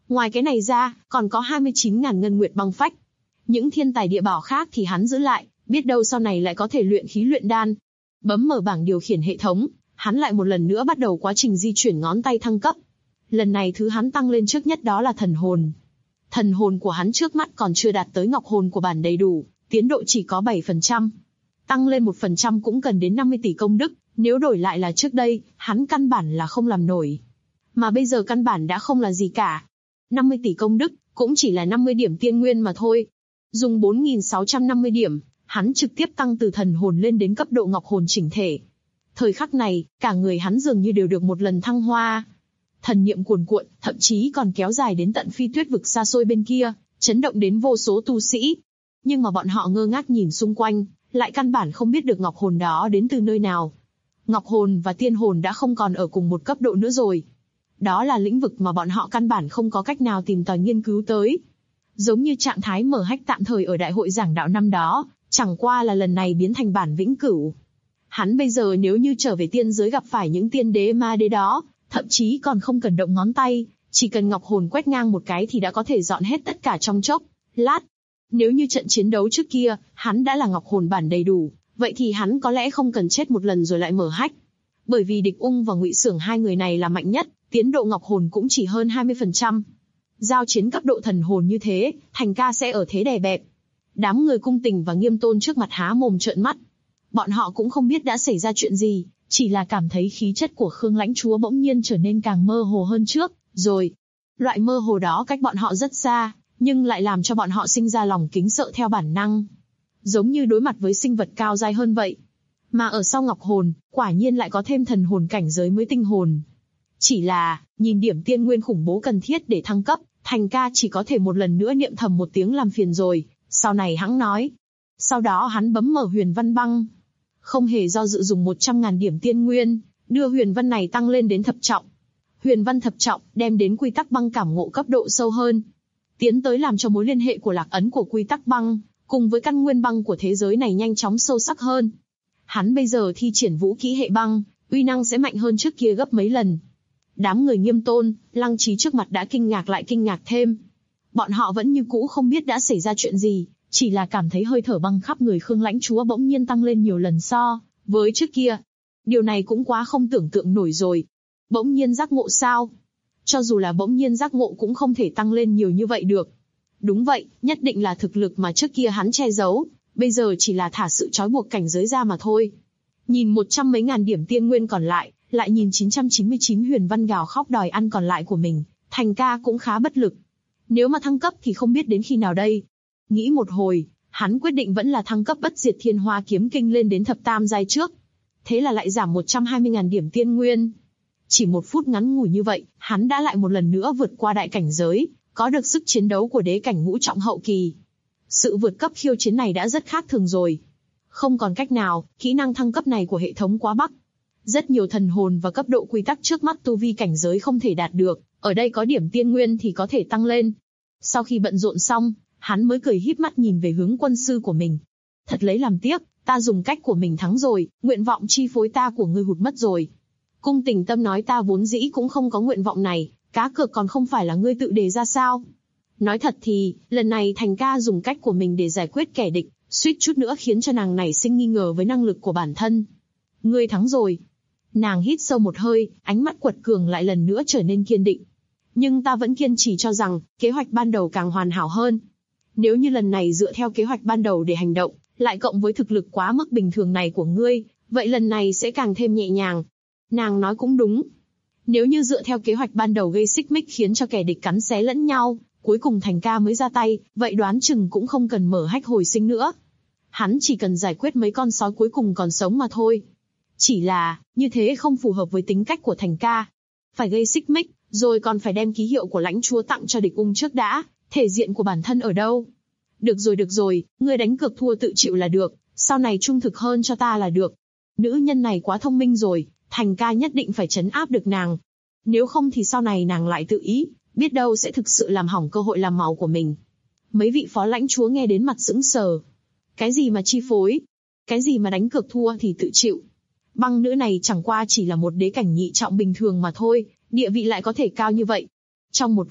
Ngoài cái này ra, còn có 29.000 ngân nguyệt băng phách. Những thiên tài địa bảo khác thì hắn giữ lại, biết đâu sau này lại có thể luyện khí luyện đan. Bấm mở bảng điều khiển hệ thống, hắn lại một lần nữa bắt đầu quá trình di chuyển ngón tay thăng cấp. Lần này thứ hắn tăng lên trước nhất đó là thần hồn. Thần hồn của hắn trước mắt còn chưa đạt tới ngọc hồn của bản đầy đủ, tiến độ chỉ có 7%. Tăng lên 1% cũng cần đến 50 tỷ công đức, nếu đổi lại là trước đây, hắn căn bản là không làm nổi. Mà bây giờ căn bản đã không là gì cả. 50 tỷ công đức, cũng chỉ là 50 điểm tiên nguyên mà thôi. Dùng 4.650 điểm, hắn trực tiếp tăng từ thần hồn lên đến cấp độ ngọc hồn chỉnh thể. Thời khắc này, cả người hắn dường như đều được một lần thăng hoa. Thần niệm cuồn cuộn, thậm chí còn kéo dài đến tận phi tuyết vực xa xôi bên kia, chấn động đến vô số tu sĩ. Nhưng mà bọn họ ngơ ngác nhìn xung quanh, lại căn bản không biết được ngọc hồn đó đến từ nơi nào. Ngọc hồn và tiên hồn đã không còn ở cùng một cấp độ nữa rồi. Đó là lĩnh vực mà bọn họ căn bản không có cách nào tìm tòi nghiên cứu tới. Giống như trạng thái mở hách tạm thời ở đại hội giảng đạo năm đó, chẳng qua là lần này biến thành bản vĩnh cửu. Hắn bây giờ nếu như trở về tiên giới gặp phải những tiên đế ma đế đó, thậm chí còn không cần động ngón tay, chỉ cần ngọc hồn quét ngang một cái thì đã có thể dọn hết tất cả trong chốc lát. Nếu như trận chiến đấu trước kia, hắn đã là ngọc hồn bản đầy đủ, vậy thì hắn có lẽ không cần chết một lần rồi lại mở hách. Bởi vì Địch Ung và Ngụy Xưởng hai người này là mạnh nhất, tiến độ ngọc hồn cũng chỉ hơn 20%. Giao chiến cấp độ thần hồn như thế, Thành Ca sẽ ở thế đè bẹp. Đám người Cung Tình và Nghiêm Tôn trước mặt há mồm trợn mắt. Bọn họ cũng không biết đã xảy ra chuyện gì, chỉ là cảm thấy khí chất của Khương Lãnh Chúa bỗng nhiên trở nên càng mơ hồ hơn trước, rồi. Loại mơ hồ đó cách bọn họ rất xa, nhưng lại làm cho bọn họ sinh ra lòng kính sợ theo bản năng. Giống như đối mặt với sinh vật cao giai hơn vậy. Mà ở sau ngọc hồn, quả nhiên lại có thêm thần hồn cảnh giới mới tinh hồn. Chỉ là, nhìn điểm tiên nguyên khủng bố cần thiết để thăng cấp, Thành Ca chỉ có thể một lần nữa niệm thầm một tiếng làm phiền rồi, sau này hắn nói. Sau đó hắn bấm mở huyền văn băng. Không hề do dự dùng 100.000 điểm tiên nguyên, đưa huyền văn này tăng lên đến thập trọng. Huyền văn thập trọng, đem đến quy tắc băng cảm ngộ cấp độ sâu hơn. Tiến tới làm cho mối liên hệ của lạc ấn của quy tắc băng, cùng với căn nguyên băng của thế giới này nhanh chóng sâu sắc hơn. Hắn bây giờ thi triển vũ kỹ hệ băng, uy năng sẽ mạnh hơn trước kia gấp mấy lần. Đám người Nghiêm Tôn, Lăng Trí trước mặt đã kinh ngạc lại kinh ngạc thêm. Bọn họ vẫn như cũ không biết đã xảy ra chuyện gì, chỉ là cảm thấy hơi thở băng khắp người Khương Lãnh Chúa bỗng nhiên tăng lên nhiều lần so với trước kia. Điều này cũng quá không tưởng tượng nổi rồi. Bỗng nhiên giác ngộ sao? Cho dù là bỗng nhiên giác ngộ cũng không thể tăng lên nhiều như vậy được. Đúng vậy, nhất định là thực lực mà trước kia hắn che giấu, bây giờ chỉ là thả sự trói buộc cảnh giới ra mà thôi. Nhìn 100 mấy ngàn điểm tiên nguyên còn lại, lại nhìn 999 huyền văn gào khóc đòi ăn còn lại của mình, Thành Ca cũng khá bất lực. Nếu mà thăng cấp thì không biết đến khi nào đây. Nghĩ một hồi, hắn quyết định vẫn là thăng cấp bất diệt thiên hoa kiếm kinh lên đến thập tam giai trước. Thế là lại giảm 120.000 điểm tiên nguyên. Chỉ một phút ngắn ngủi như vậy, hắn đã lại một lần nữa vượt qua đại cảnh giới, có được sức chiến đấu của đế cảnh ngũ trọng hậu kỳ. Sự vượt cấp khiêu chiến này đã rất khác thường rồi. Không còn cách nào, kỹ năng thăng cấp này của hệ thống quá bắc. Rất nhiều thần hồn và cấp độ quy tắc trước mắt tu vi cảnh giới không thể đạt được, ở đây có điểm tiên nguyên thì có thể tăng lên. Sau khi bận rộn xong, hắn mới cười híp mắt nhìn về hướng quân sư của mình. Thật lấy làm tiếc, ta dùng cách của mình thắng rồi, nguyện vọng chi phối ta của ngươi hụt mất rồi. Cung Tình Tâm nói ta vốn dĩ cũng không có nguyện vọng này, cá cược còn không phải là ngươi tự đề ra sao. Nói thật thì, lần này Thành Ca dùng cách của mình để giải quyết kẻ địch, suýt chút nữa khiến cho nàng nảy sinh nghi ngờ với năng lực của bản thân. Ngươi thắng rồi. Nàng hít sâu một hơi, ánh mắt quật cường lại lần nữa trở nên kiên định. Nhưng ta vẫn kiên trì cho rằng, kế hoạch ban đầu càng hoàn hảo hơn. Nếu như lần này dựa theo kế hoạch ban đầu để hành động, lại cộng với thực lực quá mức bình thường này của ngươi, vậy lần này sẽ càng thêm nhẹ nhàng. Nàng nói cũng đúng. Nếu như dựa theo kế hoạch ban đầu gây xích mích khiến cho kẻ địch cắn xé lẫn nhau, cuối cùng Thành Ca mới ra tay, vậy đoán chừng cũng không cần mở hách hồi sinh nữa. Hắn chỉ cần giải quyết mấy con sói cuối cùng còn sống mà thôi. Chỉ là, như thế không phù hợp với tính cách của Thành Ca. Phải gây xích mích, rồi còn phải đem ký hiệu của Lãnh Chúa tặng cho Địch Ung trước đã, thể diện của bản thân ở đâu. Được rồi, ngươi đánh cược thua tự chịu là được, sau này trung thực hơn cho ta là được. Nữ nhân này quá thông minh rồi, Thành Ca nhất định phải trấn áp được nàng. Nếu không thì sau này nàng lại tự ý, biết đâu sẽ thực sự làm hỏng cơ hội làm màu của mình. Mấy vị phó lãnh chúa nghe đến mặt sững sờ. Cái gì mà chi phối? Cái gì mà đánh cược thua thì tự chịu? Băng nữ này chẳng qua chỉ là một đế cảnh nhị trọng bình thường mà thôi, địa vị lại có thể cao như vậy. Trong một lúc,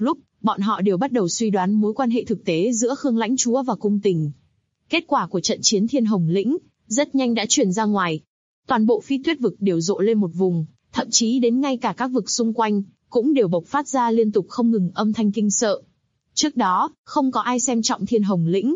bọn họ đều bắt đầu suy đoán mối quan hệ thực tế giữa Khương Lãnh Chúa và cung tình. Kết quả của trận chiến Thiên Hồng Lĩnh rất nhanh đã truyền ra ngoài. Toàn bộ Phi Tuyết vực đều rộ lên một vùng, thậm chí đến ngay cả các vực xung quanh cũng đều bộc phát ra liên tục không ngừng âm thanh kinh sợ. Trước đó, không có ai xem trọng Thiên Hồng Lĩnh.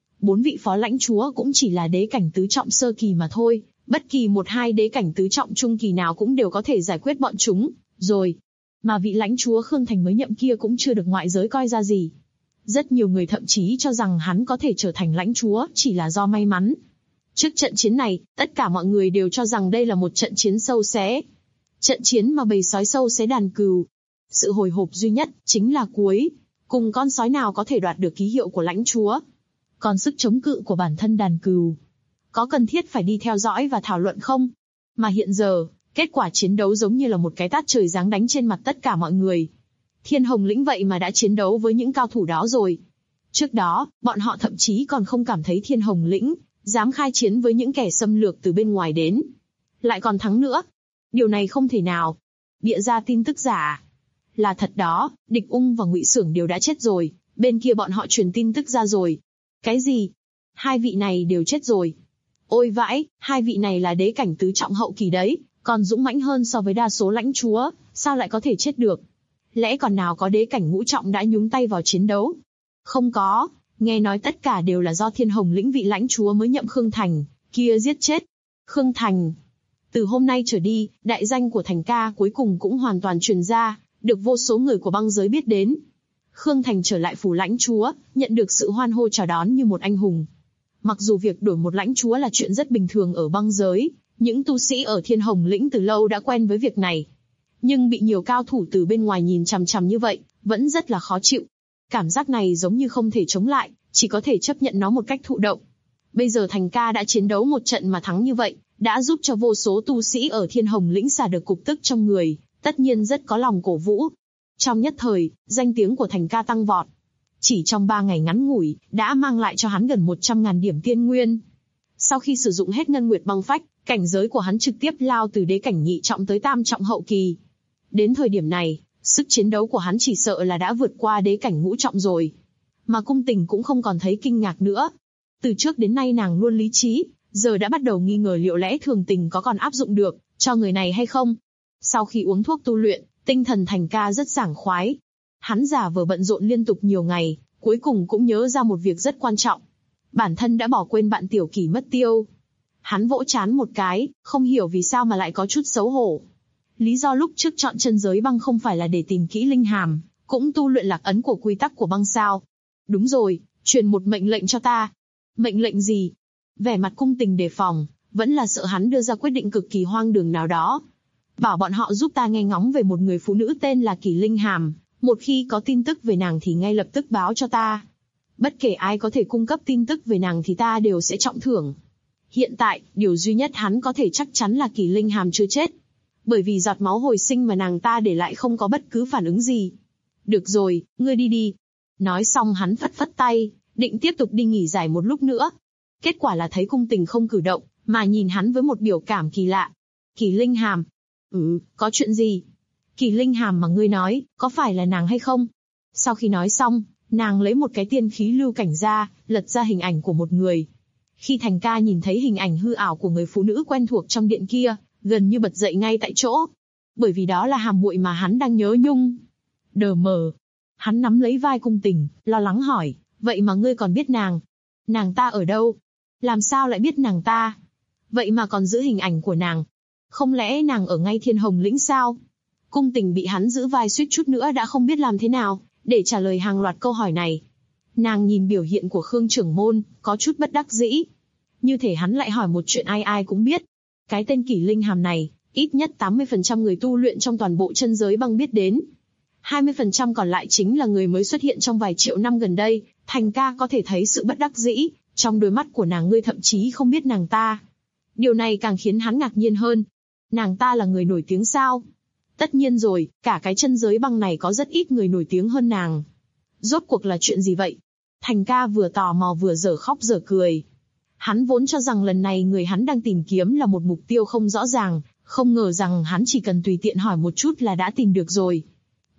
4 vị phó lãnh chúa cũng chỉ là đế cảnh tứ trọng sơ kỳ mà thôi, bất kỳ 1-2 đế cảnh tứ trọng trung kỳ nào cũng đều có thể giải quyết bọn chúng, rồi. Mà vị lãnh chúa Khương Thành mới nhậm kia cũng chưa được ngoại giới coi ra gì. Rất nhiều người thậm chí cho rằng hắn có thể trở thành lãnh chúa chỉ là do may mắn. Trước trận chiến này, tất cả mọi người đều cho rằng đây là một trận chiến sâu xé. Trận chiến mà bầy sói sâu xé đàn cừu. Sự hồi hộp duy nhất chính là cuối cùng con sói nào có thể đoạt được ký hiệu của lãnh chúa. Còn sức chống cự của bản thân đàn cừu, có cần thiết phải đi theo dõi và thảo luận không? Mà hiện giờ, kết quả chiến đấu giống như là một cái tát trời giáng đánh trên mặt tất cả mọi người. Thiên Hồng Lĩnh vậy mà đã chiến đấu với những cao thủ đó rồi. Trước đó, bọn họ thậm chí còn không cảm thấy Thiên Hồng Lĩnh dám khai chiến với những kẻ xâm lược từ bên ngoài đến. Lại còn thắng nữa. Điều này không thể nào. Bịa ra tin tức giả. Là thật đó, Địch Ung và Ngụy Xưởng đều đã chết rồi, bên kia bọn họ truyền tin tức ra rồi. Cái gì? 2 vị này đều chết rồi. Ôi vãi, 2 vị này là đế cảnh tứ trọng hậu kỳ đấy, còn dũng mãnh hơn so với đa số lãnh chúa, sao lại có thể chết được? Lẽ còn nào có đế cảnh ngũ trọng đã nhúng tay vào chiến đấu? Không có, nghe nói tất cả đều là do Thiên Hồng Lĩnh vị lãnh chúa mới nhậm Khương Thành kia giết chết. Khương Thành. Từ hôm nay trở đi, đại danh của Thành ca cuối cùng cũng hoàn toàn truyền ra, được vô số người của băng giới biết đến. Khương Thành trở lại phủ lãnh chúa, nhận được sự hoan hô chào đón như một anh hùng. Mặc dù việc đổi một lãnh chúa là chuyện rất bình thường ở băng giới, những tu sĩ ở Thiên Hồng Lĩnh từ lâu đã quen với việc này. Nhưng bị nhiều cao thủ từ bên ngoài nhìn chằm chằm như vậy, vẫn rất là khó chịu. Cảm giác này giống như không thể chống lại, chỉ có thể chấp nhận nó một cách thụ động. Bây giờ Thành ca đã chiến đấu một trận mà thắng như vậy, đã giúp cho vô số tu sĩ ở Thiên Hồng Lĩnh xả được cục tức trong người, tất nhiên rất có lòng cổ vũ. Trong nhất thời, danh tiếng của Thành ca tăng vọt. Chỉ trong 3 ngày ngắn ngủi, đã mang lại cho hắn gần 100.000 điểm tiên nguyên. Sau khi sử dụng hết Ngân Nguyệt băng phách, cảnh giới của hắn trực tiếp lao từ đế cảnh nhị trọng tới tam trọng hậu kỳ. Đến thời điểm này, sức chiến đấu của hắn chỉ sợ là đã vượt qua đế cảnh ngũ trọng rồi. Mà cung tình cũng không còn thấy kinh ngạc nữa. Từ trước đến nay nàng luôn lý trí, giờ đã bắt đầu nghi ngờ liệu lẽ thường tình có còn áp dụng được cho người này hay không. Sau khi uống thuốc tu luyện, tinh thần Thành ca rất sảng khoái. Hắn giả vờ bận rộn liên tục nhiều ngày, cuối cùng cũng nhớ ra một việc rất quan trọng. Bản thân đã bỏ quên bạn tiểu Kỳ mất tiêu. Hắn vỗ trán một cái, không hiểu vì sao mà lại có chút xấu hổ. Lý do lúc trước chọn chân giới băng không phải là để tìm kỹ linh hàm, cũng tu luyện lạc ấn của quy tắc của băng sao. Đúng rồi, truyền một mệnh lệnh cho ta. Mệnh lệnh gì? Vẻ mặt cung tình đề phòng, vẫn là sợ hắn đưa ra quyết định cực kỳ hoang đường nào đó. Bảo bọn họ giúp ta nghe ngóng về một người phụ nữ tên là Kỳ Linh Hàm, một khi có tin tức về nàng thì ngay lập tức báo cho ta. Bất kể ai có thể cung cấp tin tức về nàng thì ta đều sẽ trọng thưởng. Hiện tại, điều duy nhất hắn có thể chắc chắn là Kỳ Linh Hàm chưa chết. Bởi vì giọt máu hồi sinh mà nàng ta để lại không có bất cứ phản ứng gì. Được rồi, ngươi đi đi. Nói xong hắn phất phất tay, định tiếp tục đi nghỉ giải một lúc nữa. Kết quả là thấy cung tình không cử động, mà nhìn hắn với một biểu cảm kỳ lạ. Kỳ Linh Hàm. Có chuyện gì? Kỳ Linh Hàm mà ngươi nói, có phải là nàng hay không? Sau khi nói xong, nàng lấy một cái tiên khí lưu cảnh ra, lật ra hình ảnh của một người. Khi Thành ca nhìn thấy hình ảnh hư ảo của người phụ nữ quen thuộc trong điện kia, gần như bật dậy ngay tại chỗ. Bởi vì đó là Hàm muội mà hắn đang nhớ nhung. Đờ mờ. Hắn nắm lấy vai cung tình, lo lắng hỏi, vậy mà ngươi còn biết nàng? Nàng ta ở đâu? Làm sao lại biết nàng ta? Vậy mà còn giữ hình ảnh của nàng? Không lẽ nàng ở ngay Thiên Hồng Lĩnh sao? Cung tình bị hắn giữ vai suýt chút nữa đã không biết làm thế nào để trả lời hàng loạt câu hỏi này. Nàng nhìn biểu hiện của Khương trưởng môn, có chút bất đắc dĩ. Như thể hắn lại hỏi một chuyện ai ai cũng biết. Cái tên Kỳ Linh Hàm này, ít nhất 80% người tu luyện trong toàn bộ chân giới băng biết đến. 20% còn lại chính là người mới xuất hiện trong vài triệu năm gần đây. Thành ca có thể thấy sự bất đắc dĩ trong đôi mắt của nàng, ngươi thậm chí không biết nàng ta. Điều này càng khiến hắn ngạc nhiên hơn. Nàng ta là người nổi tiếng sao? Tất nhiên rồi, cả cái chân giới băng này có rất ít người nổi tiếng hơn nàng. Rốt cuộc là chuyện gì vậy? Thành ca vừa tò mò vừa dở khóc dở cười. Hắn vốn cho rằng lần này người hắn đang tìm kiếm là một mục tiêu không rõ ràng, không ngờ rằng hắn chỉ cần tùy tiện hỏi một chút là đã tìm được rồi.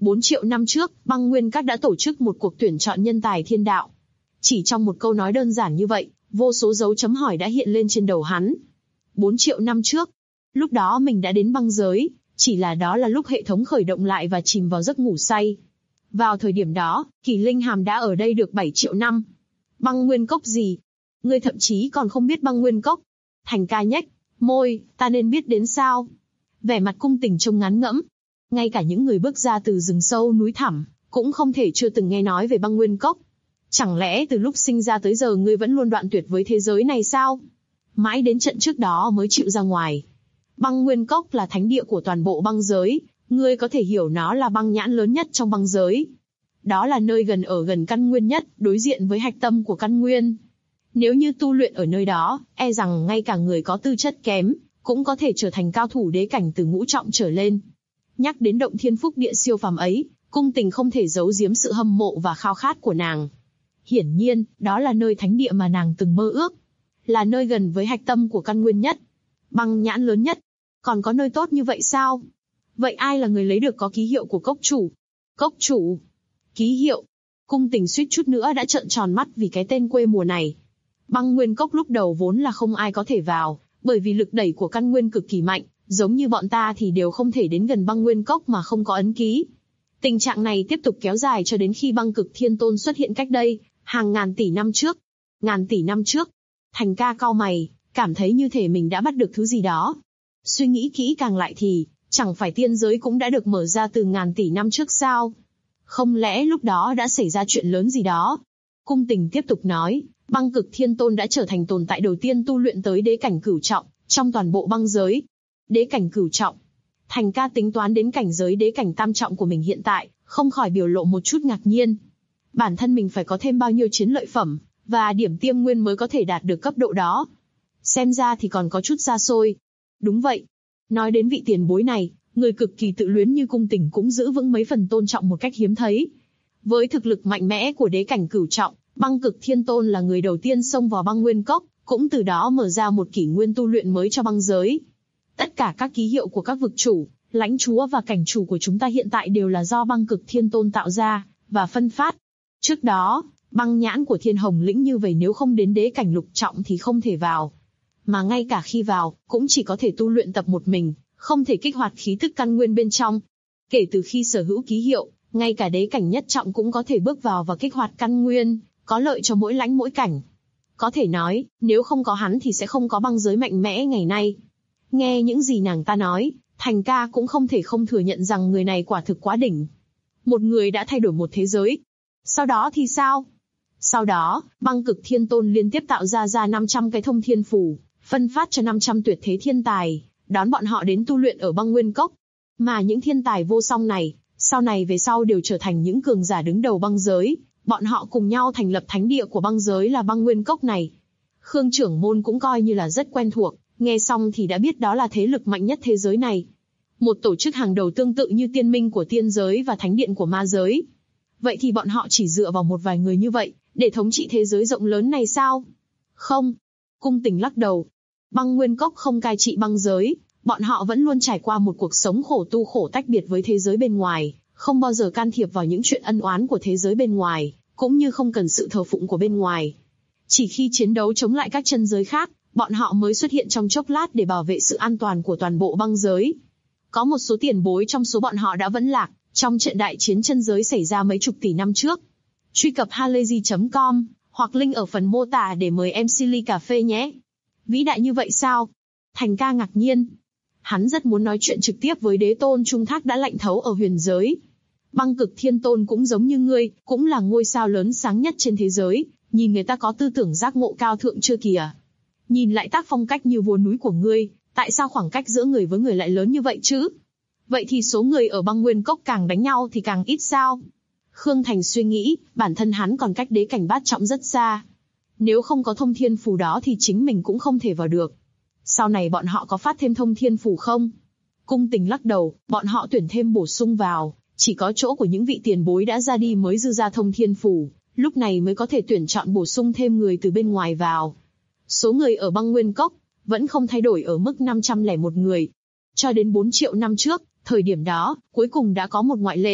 4 triệu năm trước, Băng Nguyên Các đã tổ chức một cuộc tuyển chọn nhân tài thiên đạo. Chỉ trong một câu nói đơn giản như vậy, vô số dấu chấm hỏi đã hiện lên trên đầu hắn. 4 triệu năm trước, lúc đó mình đã đến băng giới, chỉ là đó là lúc hệ thống khởi động lại và chìm vào giấc ngủ say. Vào thời điểm đó, Kỳ Linh Hàm đã ở đây được 7 triệu năm. Băng Nguyên Cốc gì? Ngươi thậm chí còn không biết Băng Nguyên Cốc. Thành Ca nhếch môi, ta nên biết đến sao? Vẻ mặt Cung Tình trông ngán ngẫm. Ngay cả những người bước ra từ rừng sâu núi thẳm, cũng không thể chưa từng nghe nói về Băng Nguyên Cốc. Chẳng lẽ từ lúc sinh ra tới giờ ngươi vẫn luôn đoạn tuyệt với thế giới này sao? Mãi đến trận trước đó mới chịu ra ngoài. Băng Nguyên Cốc là thánh địa của toàn bộ băng giới, ngươi có thể hiểu nó là băng nhãn lớn nhất trong băng giới. Đó là nơi gần căn nguyên nhất, đối diện với hạch tâm của căn nguyên. Nếu như tu luyện ở nơi đó, e rằng ngay cả người có tư chất kém, cũng có thể trở thành cao thủ đế cảnh từ ngũ trọng trở lên. Nhắc đến động thiên phúc địa siêu phàm ấy, Cung Tình không thể giấu giếm sự hâm mộ và khao khát của nàng. Hiển nhiên, đó là nơi thánh địa mà nàng từng mơ ước. Là nơi gần với hạch tâm của căn nguyên nhất. Băng nhãn lớn nhất. Còn có nơi tốt như vậy sao? Vậy ai là người lấy được có ký hiệu của cốc chủ? Cốc chủ? Ký hiệu? Cung Tình suýt chút nữa đã trợn tròn mắt vì cái tên quê mùa này. Băng Nguyên Cốc lúc đầu vốn là không ai có thể vào, bởi vì lực đẩy của căn nguyên cực kỳ mạnh, giống như bọn ta thì đều không thể đến gần Băng Nguyên Cốc mà không có ấn ký. Tình trạng này tiếp tục kéo dài cho đến khi Băng Cực Thiên Tôn xuất hiện cách đây hàng ngàn tỷ năm trước. Ngàn tỷ năm trước. Thành Ca cau mày, cảm thấy như thể mình đã bắt được thứ gì đó. Suy nghĩ kỹ càng lại thì, chẳng phải tiên giới cũng đã được mở ra từ ngàn tỷ năm trước sao? Không lẽ lúc đó đã xảy ra chuyện lớn gì đó? Cung Tình tiếp tục nói, Băng Cực Thiên Tôn đã trở thành tồn tại đầu tiên tu luyện tới đế cảnh cửu trọng, trong toàn bộ băng giới. Đế cảnh cửu trọng. Thành Ca tính toán đến cảnh giới đế cảnh tam trọng của mình hiện tại, không khỏi biểu lộ một chút ngạc nhiên. Bản thân mình phải có thêm bao nhiêu chiến lợi phẩm, và điểm tiêm nguyên mới có thể đạt được cấp độ đó. Xem ra thì còn có chút xa xôi. Đúng vậy. Nói đến vị tiền bối này, người cực kỳ tự luyến như Cung Tình cũng giữ vững mấy phần tôn trọng một cách hiếm thấy. Với thực lực mạnh mẽ của đế cảnh cửu trọng, Băng Cực Thiên Tôn là người đầu tiên xông vào Băng Nguyên Cốc, cũng từ đó mở ra một kỷ nguyên tu luyện mới cho băng giới. Tất cả các ký hiệu của các vực chủ, lãnh chúa và cảnh chủ của chúng ta hiện tại đều là do Băng Cực Thiên Tôn tạo ra, và phân phát. Trước đó, băng nhãn của Thiên Hồng Lĩnh như vậy nếu không đến đế cảnh lục trọng thì không thể vào. Mà ngay cả khi vào, cũng chỉ có thể tu luyện tập một mình, không thể kích hoạt khí tức căn nguyên bên trong. Kể từ khi sở hữu ký hiệu, ngay cả đế cảnh nhất trọng cũng có thể bước vào và kích hoạt căn nguyên, có lợi cho mỗi lãnh mỗi cảnh. Có thể nói, nếu không có hắn thì sẽ không có băng giới mạnh mẽ ngày nay. Nghe những gì nàng ta nói, Thành Ca cũng không thể không thừa nhận rằng người này quả thực quá đỉnh. Một người đã thay đổi một thế giới. Sau đó thì sao? Sau đó, Băng Cực Thiên Tôn liên tiếp tạo ra 500 cái thông thiên phù, phân phát cho 500 tuyệt thế thiên tài, đón bọn họ đến tu luyện ở Băng Nguyên Cốc. Mà những thiên tài vô song này, sau này về sau đều trở thành những cường giả đứng đầu băng giới, bọn họ cùng nhau thành lập thánh địa của băng giới là Băng Nguyên Cốc này. Khương trưởng môn cũng coi như là rất quen thuộc, nghe xong thì đã biết đó là thế lực mạnh nhất thế giới này. Một tổ chức hàng đầu tương tự như tiên minh của tiên giới và thánh điện của ma giới. Vậy thì bọn họ chỉ dựa vào một vài người như vậy, để thống trị thế giới rộng lớn này sao? Không. Cung Tình lắc đầu. Băng Nguyên Cốc không cai trị băng giới, bọn họ vẫn luôn trải qua một cuộc sống khổ tu khổ tách biệt với thế giới bên ngoài, không bao giờ can thiệp vào những chuyện ân oán của thế giới bên ngoài, cũng như không cần sự thờ phụng của bên ngoài. Chỉ khi chiến đấu chống lại các chân giới khác, bọn họ mới xuất hiện trong chốc lát để bảo vệ sự an toàn của toàn bộ băng giới. Có một số tiền bối trong số bọn họ đã vẫn lạc, trong trận đại chiến chân giới xảy ra mấy chục tỷ năm trước. Truy cập halayzi.com, hoặc link ở phần mô tả để mời MC ly cà phê nhé. Vĩ đại như vậy sao? Thành Ca ngạc nhiên. Hắn rất muốn nói chuyện trực tiếp với đế tôn Trung Thác đã lạnh thấu ở huyền giới. Băng Cực Thiên Tôn cũng giống như ngươi, cũng là ngôi sao lớn sáng nhất trên thế giới, nhìn người ta có tư tưởng giác ngộ cao thượng chưa kìa. Nhìn lại tác phong cách như vua núi của ngươi, tại sao khoảng cách giữa người với người lại lớn như vậy chứ? Vậy thì số người ở Băng Nguyên Cốc càng đánh nhau thì càng ít sao? Khương Thành suy nghĩ, bản thân hắn còn cách đế cảnh bát trọng rất xa. Nếu không có thông thiên phù đó thì chính mình cũng không thể vào được. Sau này bọn họ có phát thêm thông thiên phù không? Cung Tình lắc đầu, bọn họ tuyển thêm bổ sung vào, chỉ có chỗ của những vị tiền bối đã ra đi mới dư ra thông thiên phù, lúc này mới có thể tuyển chọn bổ sung thêm người từ bên ngoài vào. Số người ở Băng Nguyên Cốc vẫn không thay đổi ở mức 501 người. Cho đến 4 triệu năm trước, thời điểm đó, cuối cùng đã có một ngoại lệ.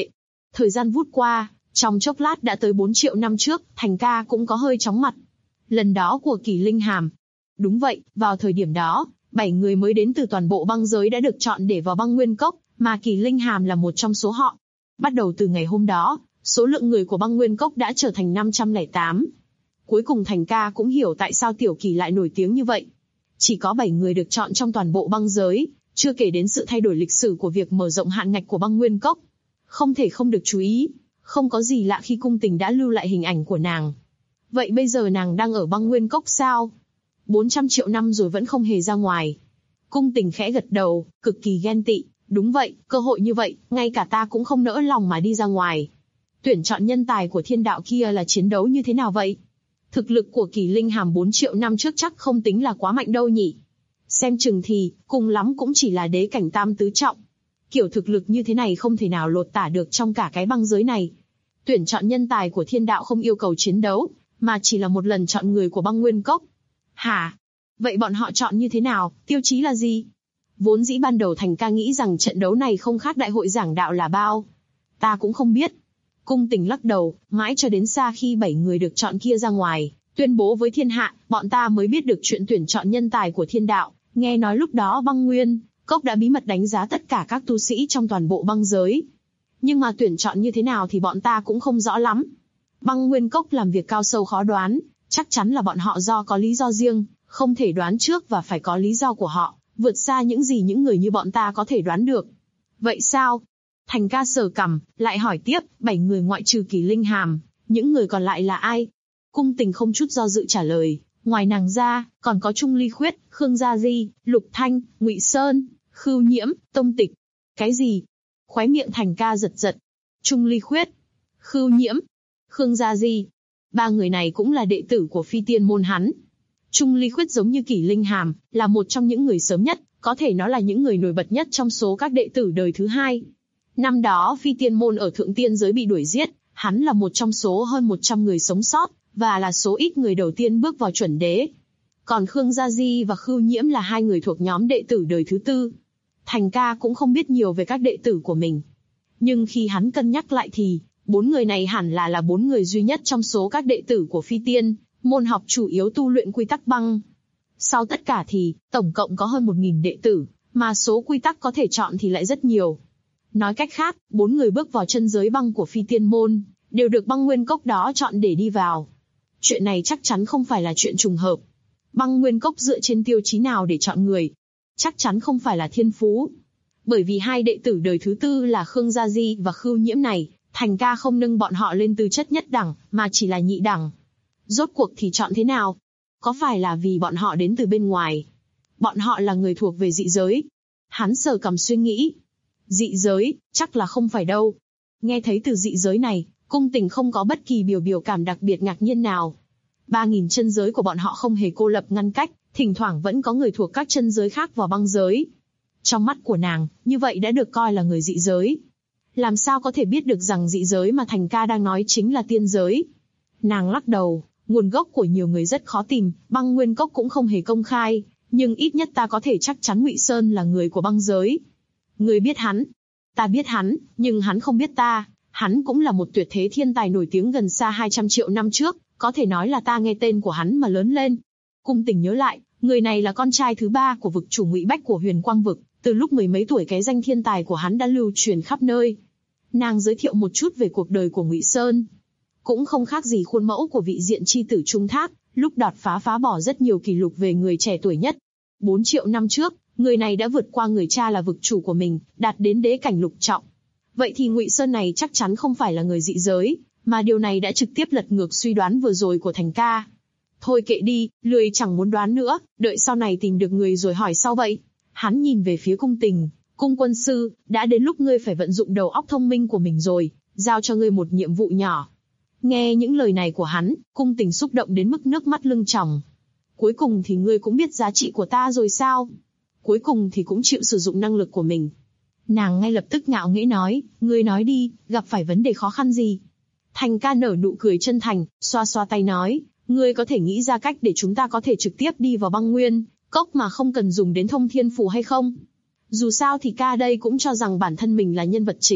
Thời gian vút qua, trong chốc lát đã tới 4 triệu năm trước, Thành ca cũng có hơi chóng mặt. Lần đó của Kỳ Linh Hàm. Đúng vậy, vào thời điểm đó, 7 người mới đến từ toàn bộ băng giới đã được chọn để vào băng nguyên cốc, mà Kỳ Linh Hàm là một trong số họ. Bắt đầu từ ngày hôm đó, số lượng người của băng nguyên cốc đã trở thành 508. Cuối cùng Thành ca cũng hiểu tại sao Tiểu Kỳ lại nổi tiếng như vậy. Chỉ có 7 người được chọn trong toàn bộ băng giới, chưa kể đến sự thay đổi lịch sử của việc mở rộng hạn ngạch của băng nguyên cốc. Không thể không được chú ý, không có gì lạ khi cung tình đã lưu lại hình ảnh của nàng. Vậy bây giờ nàng đang ở băng nguyên cốc sao? 400 triệu năm rồi vẫn không hề ra ngoài. Cung tình khẽ gật đầu, cực kỳ ghen tị. Đúng vậy, cơ hội như vậy, ngay cả ta cũng không nỡ lòng mà đi ra ngoài. Tuyển chọn nhân tài của thiên đạo kia là chiến đấu như thế nào vậy? Thực lực của Kỳ Linh Hàm 4 triệu năm trước chắc không tính là quá mạnh đâu nhỉ. Xem chừng thì, cùng lắm cũng chỉ là đế cảnh tam tứ trọng. Kiểu thực lực như thế này không thể nào lột tả được trong cả cái băng giới này. Tuyển chọn nhân tài của thiên đạo không yêu cầu chiến đấu, mà chỉ là một lần chọn người của băng nguyên cốc. Hả? Vậy bọn họ chọn như thế nào, tiêu chí là gì? Vốn dĩ ban đầu Thành ca nghĩ rằng trận đấu này không khác đại hội giảng đạo là bao. Ta cũng không biết. Cung tình lắc đầu, mãi cho đến xa khi 7 người được chọn kia ra ngoài, tuyên bố với thiên hạ, bọn ta mới biết được chuyện tuyển chọn nhân tài của thiên đạo. Nghe nói lúc đó băng nguyên cốc đã bí mật đánh giá tất cả các tu sĩ trong toàn bộ băng giới. Nhưng mà tuyển chọn như thế nào thì bọn ta cũng không rõ lắm. Băng nguyên cốc làm việc cao sâu khó đoán, chắc chắn là bọn họ do có lý do riêng, không thể đoán trước và phải có lý do của họ, vượt xa những gì những người như bọn ta có thể đoán được. Vậy sao? Thành ca sờ cằm, lại hỏi tiếp, 7 người ngoại trừ Kỳ Linh Hàm, những người còn lại là ai? Cung tình không chút do dự trả lời, ngoài nàng ra, còn có Trung Ly Khuyết, Khương Gia Di, Lục Thanh, Ngụy Sơn, Khưu Nhiễm, Tông Tịch. Cái gì? Khóe miệng Thành ca giật giật. Trung Ly Khuyết, Khưu Nhiễm, Khương Gia Di. 3 người này cũng là đệ tử của phi tiên môn hắn. Trung Ly Khuyết giống như Kỳ Linh Hàm, là một trong những người sớm nhất, có thể nói là những người nổi bật nhất trong số các đệ tử đời thứ 2. Năm đó phi tiên môn ở thượng tiên giới bị đuổi giết, hắn là một trong số hơn 100 người sống sót, và là số ít người đầu tiên bước vào chuẩn đế. Còn Khương Gia Di và Khưu Nhiễm là 2 người thuộc nhóm đệ tử đời thứ 4. Thành ca cũng không biết nhiều về các đệ tử của mình. Nhưng khi hắn cân nhắc lại thì, 4 người này hẳn là 4 người duy nhất trong số các đệ tử của phi tiên, môn học chủ yếu tu luyện quy tắc băng. Sau tất cả thì, tổng cộng có hơn 1.000 đệ tử, mà số quy tắc có thể chọn thì lại rất nhiều. Nói cách khác, 4 người bước vào chân giới băng của phi tiên môn, đều được băng nguyên cốc đó chọn để đi vào. Chuyện này chắc chắn không phải là chuyện trùng hợp. Băng nguyên cốc dựa trên tiêu chí nào để chọn người? Chắc chắn không phải là thiên phú. Bởi vì 2 đệ tử đời thứ 4 là Khương Gia Di và Khưu Nhiễm này, Thành ca không nâng bọn họ lên tư chất nhất đẳng, mà chỉ là nhị đẳng. Rốt cuộc thì chọn thế nào? Có phải là vì bọn họ đến từ bên ngoài? Bọn họ là người thuộc về dị giới. Hắn sờ cằm suy nghĩ. Dị giới, chắc là không phải đâu. Nghe thấy từ dị giới này, cung tình không có bất kỳ biểu cảm đặc biệt ngạc nhiên nào. 3.000 chân giới của bọn họ không hề cô lập ngăn cách, thỉnh thoảng vẫn có người thuộc các chân giới khác vào băng giới. Trong mắt của nàng, như vậy đã được coi là người dị giới. Làm sao có thể biết được rằng dị giới mà Thành ca đang nói chính là tiên giới? Nàng lắc đầu, nguồn gốc của nhiều người rất khó tìm, băng nguyên cốc cũng không hề công khai, nhưng ít nhất ta có thể chắc chắn Ngụy Sơn là người của băng giới. Ngươi biết hắn? Ta biết hắn, nhưng hắn không biết ta. Hắn cũng là một tuyệt thế thiên tài nổi tiếng gần xa 200 triệu năm trước, có thể nói là ta nghe tên của hắn mà lớn lên. Cung tình nhớ lại, người này là con trai thứ 3 của vực chủ Ngụy Bách của Huyền Quang vực, từ lúc 10 mấy tuổi cái danh thiên tài của hắn đã lưu truyền khắp nơi. Nàng giới thiệu một chút về cuộc đời của Ngụy Sơn. Cũng không khác gì khuôn mẫu của vị diện chi tử Trung Thác, lúc đột phá bỏ rất nhiều kỷ lục về người trẻ tuổi nhất. 4 triệu năm trước, người này đã vượt qua người cha là vực chủ của mình, đạt đến đế cảnh lục trọng. Vậy thì Ngụy Sơn này chắc chắn không phải là người dị giới, mà điều này đã trực tiếp lật ngược suy đoán vừa rồi của Thành ca. Thôi kệ đi, lười chẳng muốn đoán nữa, đợi sau này tìm được người rồi hỏi sau vậy. Hắn nhìn về phía cung tình, cung quân sư, đã đến lúc ngươi phải vận dụng đầu óc thông minh của mình rồi, giao cho ngươi một nhiệm vụ nhỏ. Nghe những lời này của hắn, cung tình xúc động đến mức nước mắt lưng tròng. Cuối cùng thì ngươi cũng biết giá trị của ta rồi sao? Cuối cùng thì cũng chịu sử dụng năng lực của mình. Nàng ngay lập tức ngạo nghễ nói, ngươi nói đi, gặp phải vấn đề khó khăn gì? Thành ca nở nụ cười chân thành, xoa xoa tay nói, ngươi có thể nghĩ ra cách để chúng ta có thể trực tiếp đi vào băng nguyên cốc mà không cần dùng đến thông thiên phù hay không? Dù sao thì ca đây cũng cho rằng bản thân mình là nhân vật chính,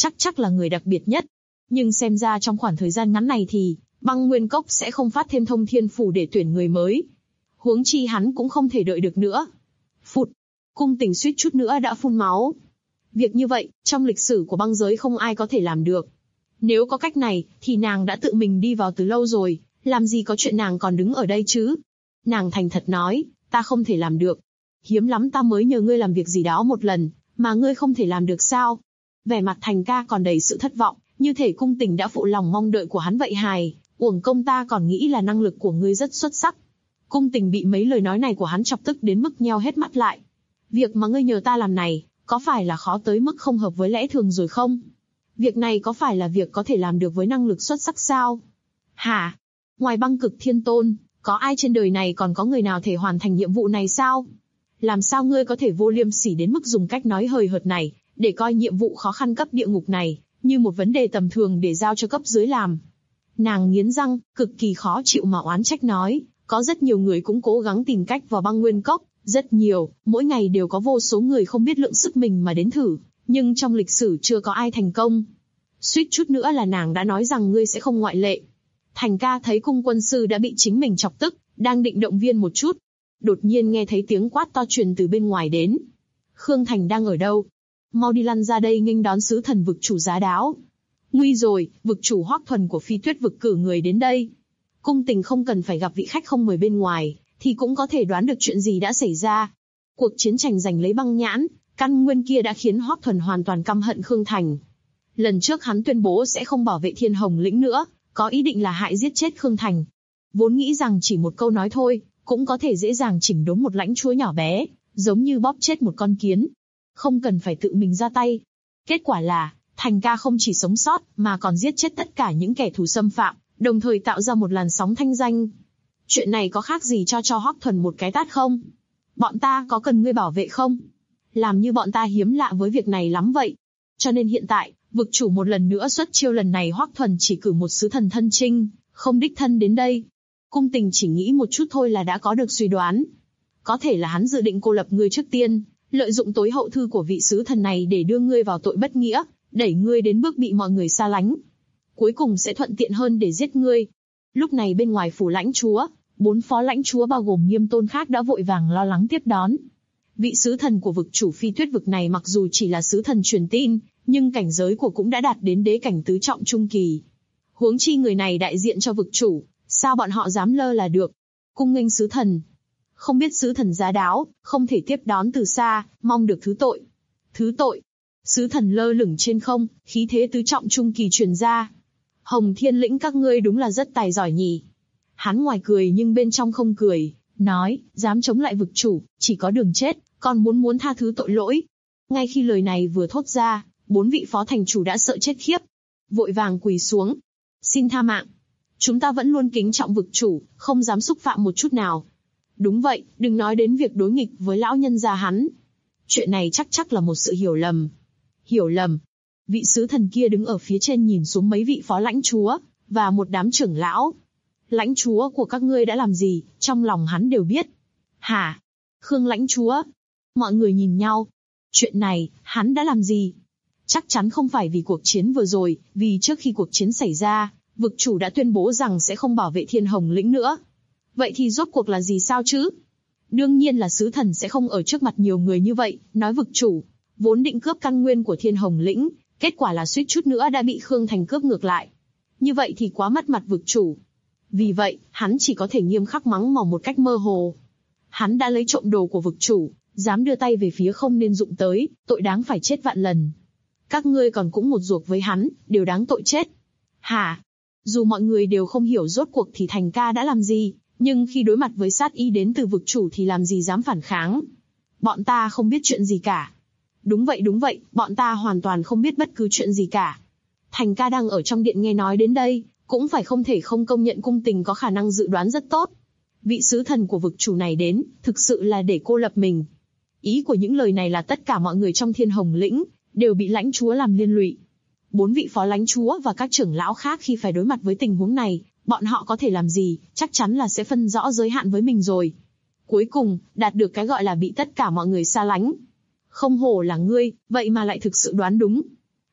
chắc là người đặc biệt nhất. Nhưng xem ra trong khoảng thời gian ngắn này thì, Băng Nguyên Cốc sẽ không phát thêm thông thiên phủ để tuyển người mới. Huống chi hắn cũng không thể đợi được nữa. Phụt, Cung Tình suýt chút nữa đã phun máu. Việc như vậy, trong lịch sử của băng giới không ai có thể làm được. Nếu có cách này, thì nàng đã tự mình đi vào từ lâu rồi, làm gì có chuyện nàng còn đứng ở đây chứ? Nàng thành thật nói, ta không thể làm được. Hiếm lắm ta mới nhờ ngươi làm việc gì đó một lần, mà ngươi không thể làm được sao? Vẻ mặt Thành ca còn đầy sự thất vọng, như thể Cung Tình đã phụ lòng mong đợi của hắn vậy hài, uổng công ta còn nghĩ là năng lực của ngươi rất xuất sắc. Cung Tình bị mấy lời nói này của hắn chọc tức đến mức nheo hết mắt lại. Việc mà ngươi nhờ ta làm này, có phải là khó tới mức không hợp với lẽ thường rồi không? Việc này có phải là việc có thể làm được với năng lực xuất sắc sao? Hả? Ngoài Băng Cực Thiên Tôn, có ai trên đời này còn có người nào thể hoàn thành nhiệm vụ này sao? Làm sao ngươi có thể vô liêm sỉ đến mức dùng cách nói hời hợt này, để coi nhiệm vụ khó khăn cấp địa ngục này, như một vấn đề tầm thường để giao cho cấp dưới làm? Nàng nghiến răng, cực kỳ khó chịu mà oán trách nói, có rất nhiều người cũng cố gắng tìm cách vào Băng Nguyên Cốc, rất nhiều, mỗi ngày đều có vô số người không biết lượng sức mình mà đến thử, nhưng trong lịch sử chưa có ai thành công. Suýt chút nữa là nàng đã nói rằng ngươi sẽ không ngoại lệ. Thành ca thấy Cung quân sư đã bị chính mình chọc tức, đang định động viên một chút. Đột nhiên nghe thấy tiếng quát to truyền từ bên ngoài đến. Khương Thành đang ở đâu? Mau đi lăn ra đây nghênh đón sứ thần vực chủ Giá Đáo. Nguy rồi, vực chủ Hoắc Thuần của Phi Tuyết vực cử người đến đây. Cung Tình không cần phải gặp vị khách không mời bên ngoài, thì cũng có thể đoán được chuyện gì đã xảy ra. Cuộc chiến tranh giành lấy băng nhãn, căn nguyên kia đã khiến Hoắc Thuần hoàn toàn căm hận Khương Thành. Lần trước hắn tuyên bố sẽ không bảo vệ Thiên Hồng Lĩnh nữa, có ý định là hại giết chết Khương Thành. Vốn nghĩ rằng chỉ một câu nói thôi, cũng có thể dễ dàng chỉnh đốn một lãnh chúa nhỏ bé, giống như bóp chết một con kiến. Không cần phải tự mình ra tay. Kết quả là, Thành ca không chỉ sống sót, mà còn giết chết tất cả những kẻ thù xâm phạm, đồng thời tạo ra một làn sóng thanh danh. Chuyện này có khác gì cho Hoắc Thuần một cái tát không? Bọn ta có cần ngươi bảo vệ không? Làm như bọn ta hiếm lạ với việc này lắm vậy. Cho nên hiện tại, vực chủ một lần nữa xuất chiêu, lần này Hoắc Thuần chỉ cử một sứ thần thân chinh, không đích thân đến đây. Cung Tình chỉ nghĩ một chút thôi là đã có được suy đoán. Có thể là hắn dự định cô lập ngươi trước tiên, lợi dụng tối hậu thư của vị sứ thần này để đưa ngươi vào tội bất nghĩa, đẩy ngươi đến bước bị mọi người xa lánh. Cuối cùng sẽ thuận tiện hơn để giết ngươi. Lúc này bên ngoài phủ lãnh chúa, 4 phó lãnh chúa bao gồm Nghiêm Tôn khác đã vội vàng lo lắng tiếp đón. Vị sứ thần của vực chủ Phi Tuyết vực này mặc dù chỉ là sứ thần truyền tin, nhưng cảnh giới của cũng đã đạt đến đế cảnh tứ trọng trung kỳ. Huống chi người này đại diện cho vực chủ, sao bọn họ dám lơ là được? Cung nghênh sứ thần. Không biết sứ thần Giá Đáo, không thể tiếp đón từ xa, mong được thứ tội. Thứ tội? Sứ thần lơ lửng trên không, khí thế tứ trọng trung kỳ truyền ra. Hồng Thiên Lĩnh các ngươi đúng là rất tài giỏi nhỉ. Hắn ngoài cười nhưng bên trong không cười, nói, dám chống lại vực chủ, chỉ có đường chết, còn muốn tha thứ tội lỗi. Ngay khi lời này vừa thốt ra, 4 vị phó thành chủ đã sợ chết khiếp. Vội vàng quỳ xuống. Xin tha mạng. Chúng ta vẫn luôn kính trọng vực chủ, không dám xúc phạm một chút nào. Đúng vậy, đừng nói đến việc đối nghịch với lão nhân gia hắn. Chuyện này chắc là một sự hiểu lầm. Hiểu lầm? Vị sứ thần kia đứng ở phía trên nhìn xuống mấy vị phó lãnh chúa, và một đám trưởng lão. Lãnh chúa của các ngươi đã làm gì, trong lòng hắn đều biết. Hả? Khương lãnh chúa? Mọi người nhìn nhau. Chuyện này, hắn đã làm gì? Chắc chắn không phải vì cuộc chiến vừa rồi, vì trước khi cuộc chiến xảy ra, vực chủ đã tuyên bố rằng sẽ không bảo vệ Thiên Hồng Lĩnh nữa. Vậy thì rốt cuộc là gì sao chứ? Đương nhiên là sứ thần sẽ không ở trước mặt nhiều người như vậy, nói vực chủ, vốn định cướp căn nguyên của Thiên Hồng Lĩnh, kết quả là suýt chút nữa đã bị Khương Thành cướp ngược lại. Như vậy thì quá mất mặt vực chủ. Vì vậy, hắn chỉ có thể nghiêm khắc mắng mỏ một cách mơ hồ. Hắn đã lấy trộm đồ của vực chủ, dám đưa tay về phía không nên dụng tới, tội đáng phải chết vạn lần. Các ngươi còn cũng một ruột với hắn, đều đáng tội chết. Hả? Dù mọi người đều không hiểu rốt cuộc thì Thành ca đã làm gì, nhưng khi đối mặt với sát ý đến từ vực chủ thì làm gì dám phản kháng. Bọn ta không biết chuyện gì cả. Đúng vậy, bọn ta hoàn toàn không biết bất cứ chuyện gì cả. Thành ca đang ở trong điện nghe nói đến đây, cũng phải không thể không công nhận Cung Tình có khả năng dự đoán rất tốt. Vị sứ thần của vực chủ này đến, thực sự là để cô lập mình. Ý của những lời này là tất cả mọi người trong Thiên Hồng Lĩnh, đều bị lãnh chúa làm liên lụy. 4 vị phó lãnh chúa và các trưởng lão khác khi phải đối mặt với tình huống này, bọn họ có thể làm gì, chắc chắn là sẽ phân rõ giới hạn với mình rồi. Cuối cùng, đạt được cái gọi là bị tất cả mọi người xa lánh. Không hổ là ngươi, vậy mà lại thực sự đoán đúng.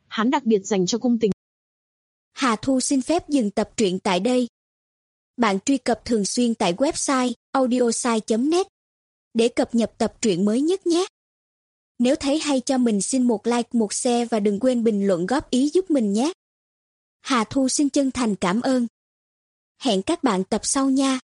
Hắn đặc biệt dành cho cung tình. Hà Thu xin phép dừng tập truyện tại đây. Bạn truy cập thường xuyên tại website audiosai.net để cập nhật tập truyện mới nhất nhé. Nếu thấy hay cho mình xin một like, một share và đừng quên bình luận góp ý giúp mình nhé. Hà Thu xin chân thành cảm ơn. Hẹn các bạn tập sau nha.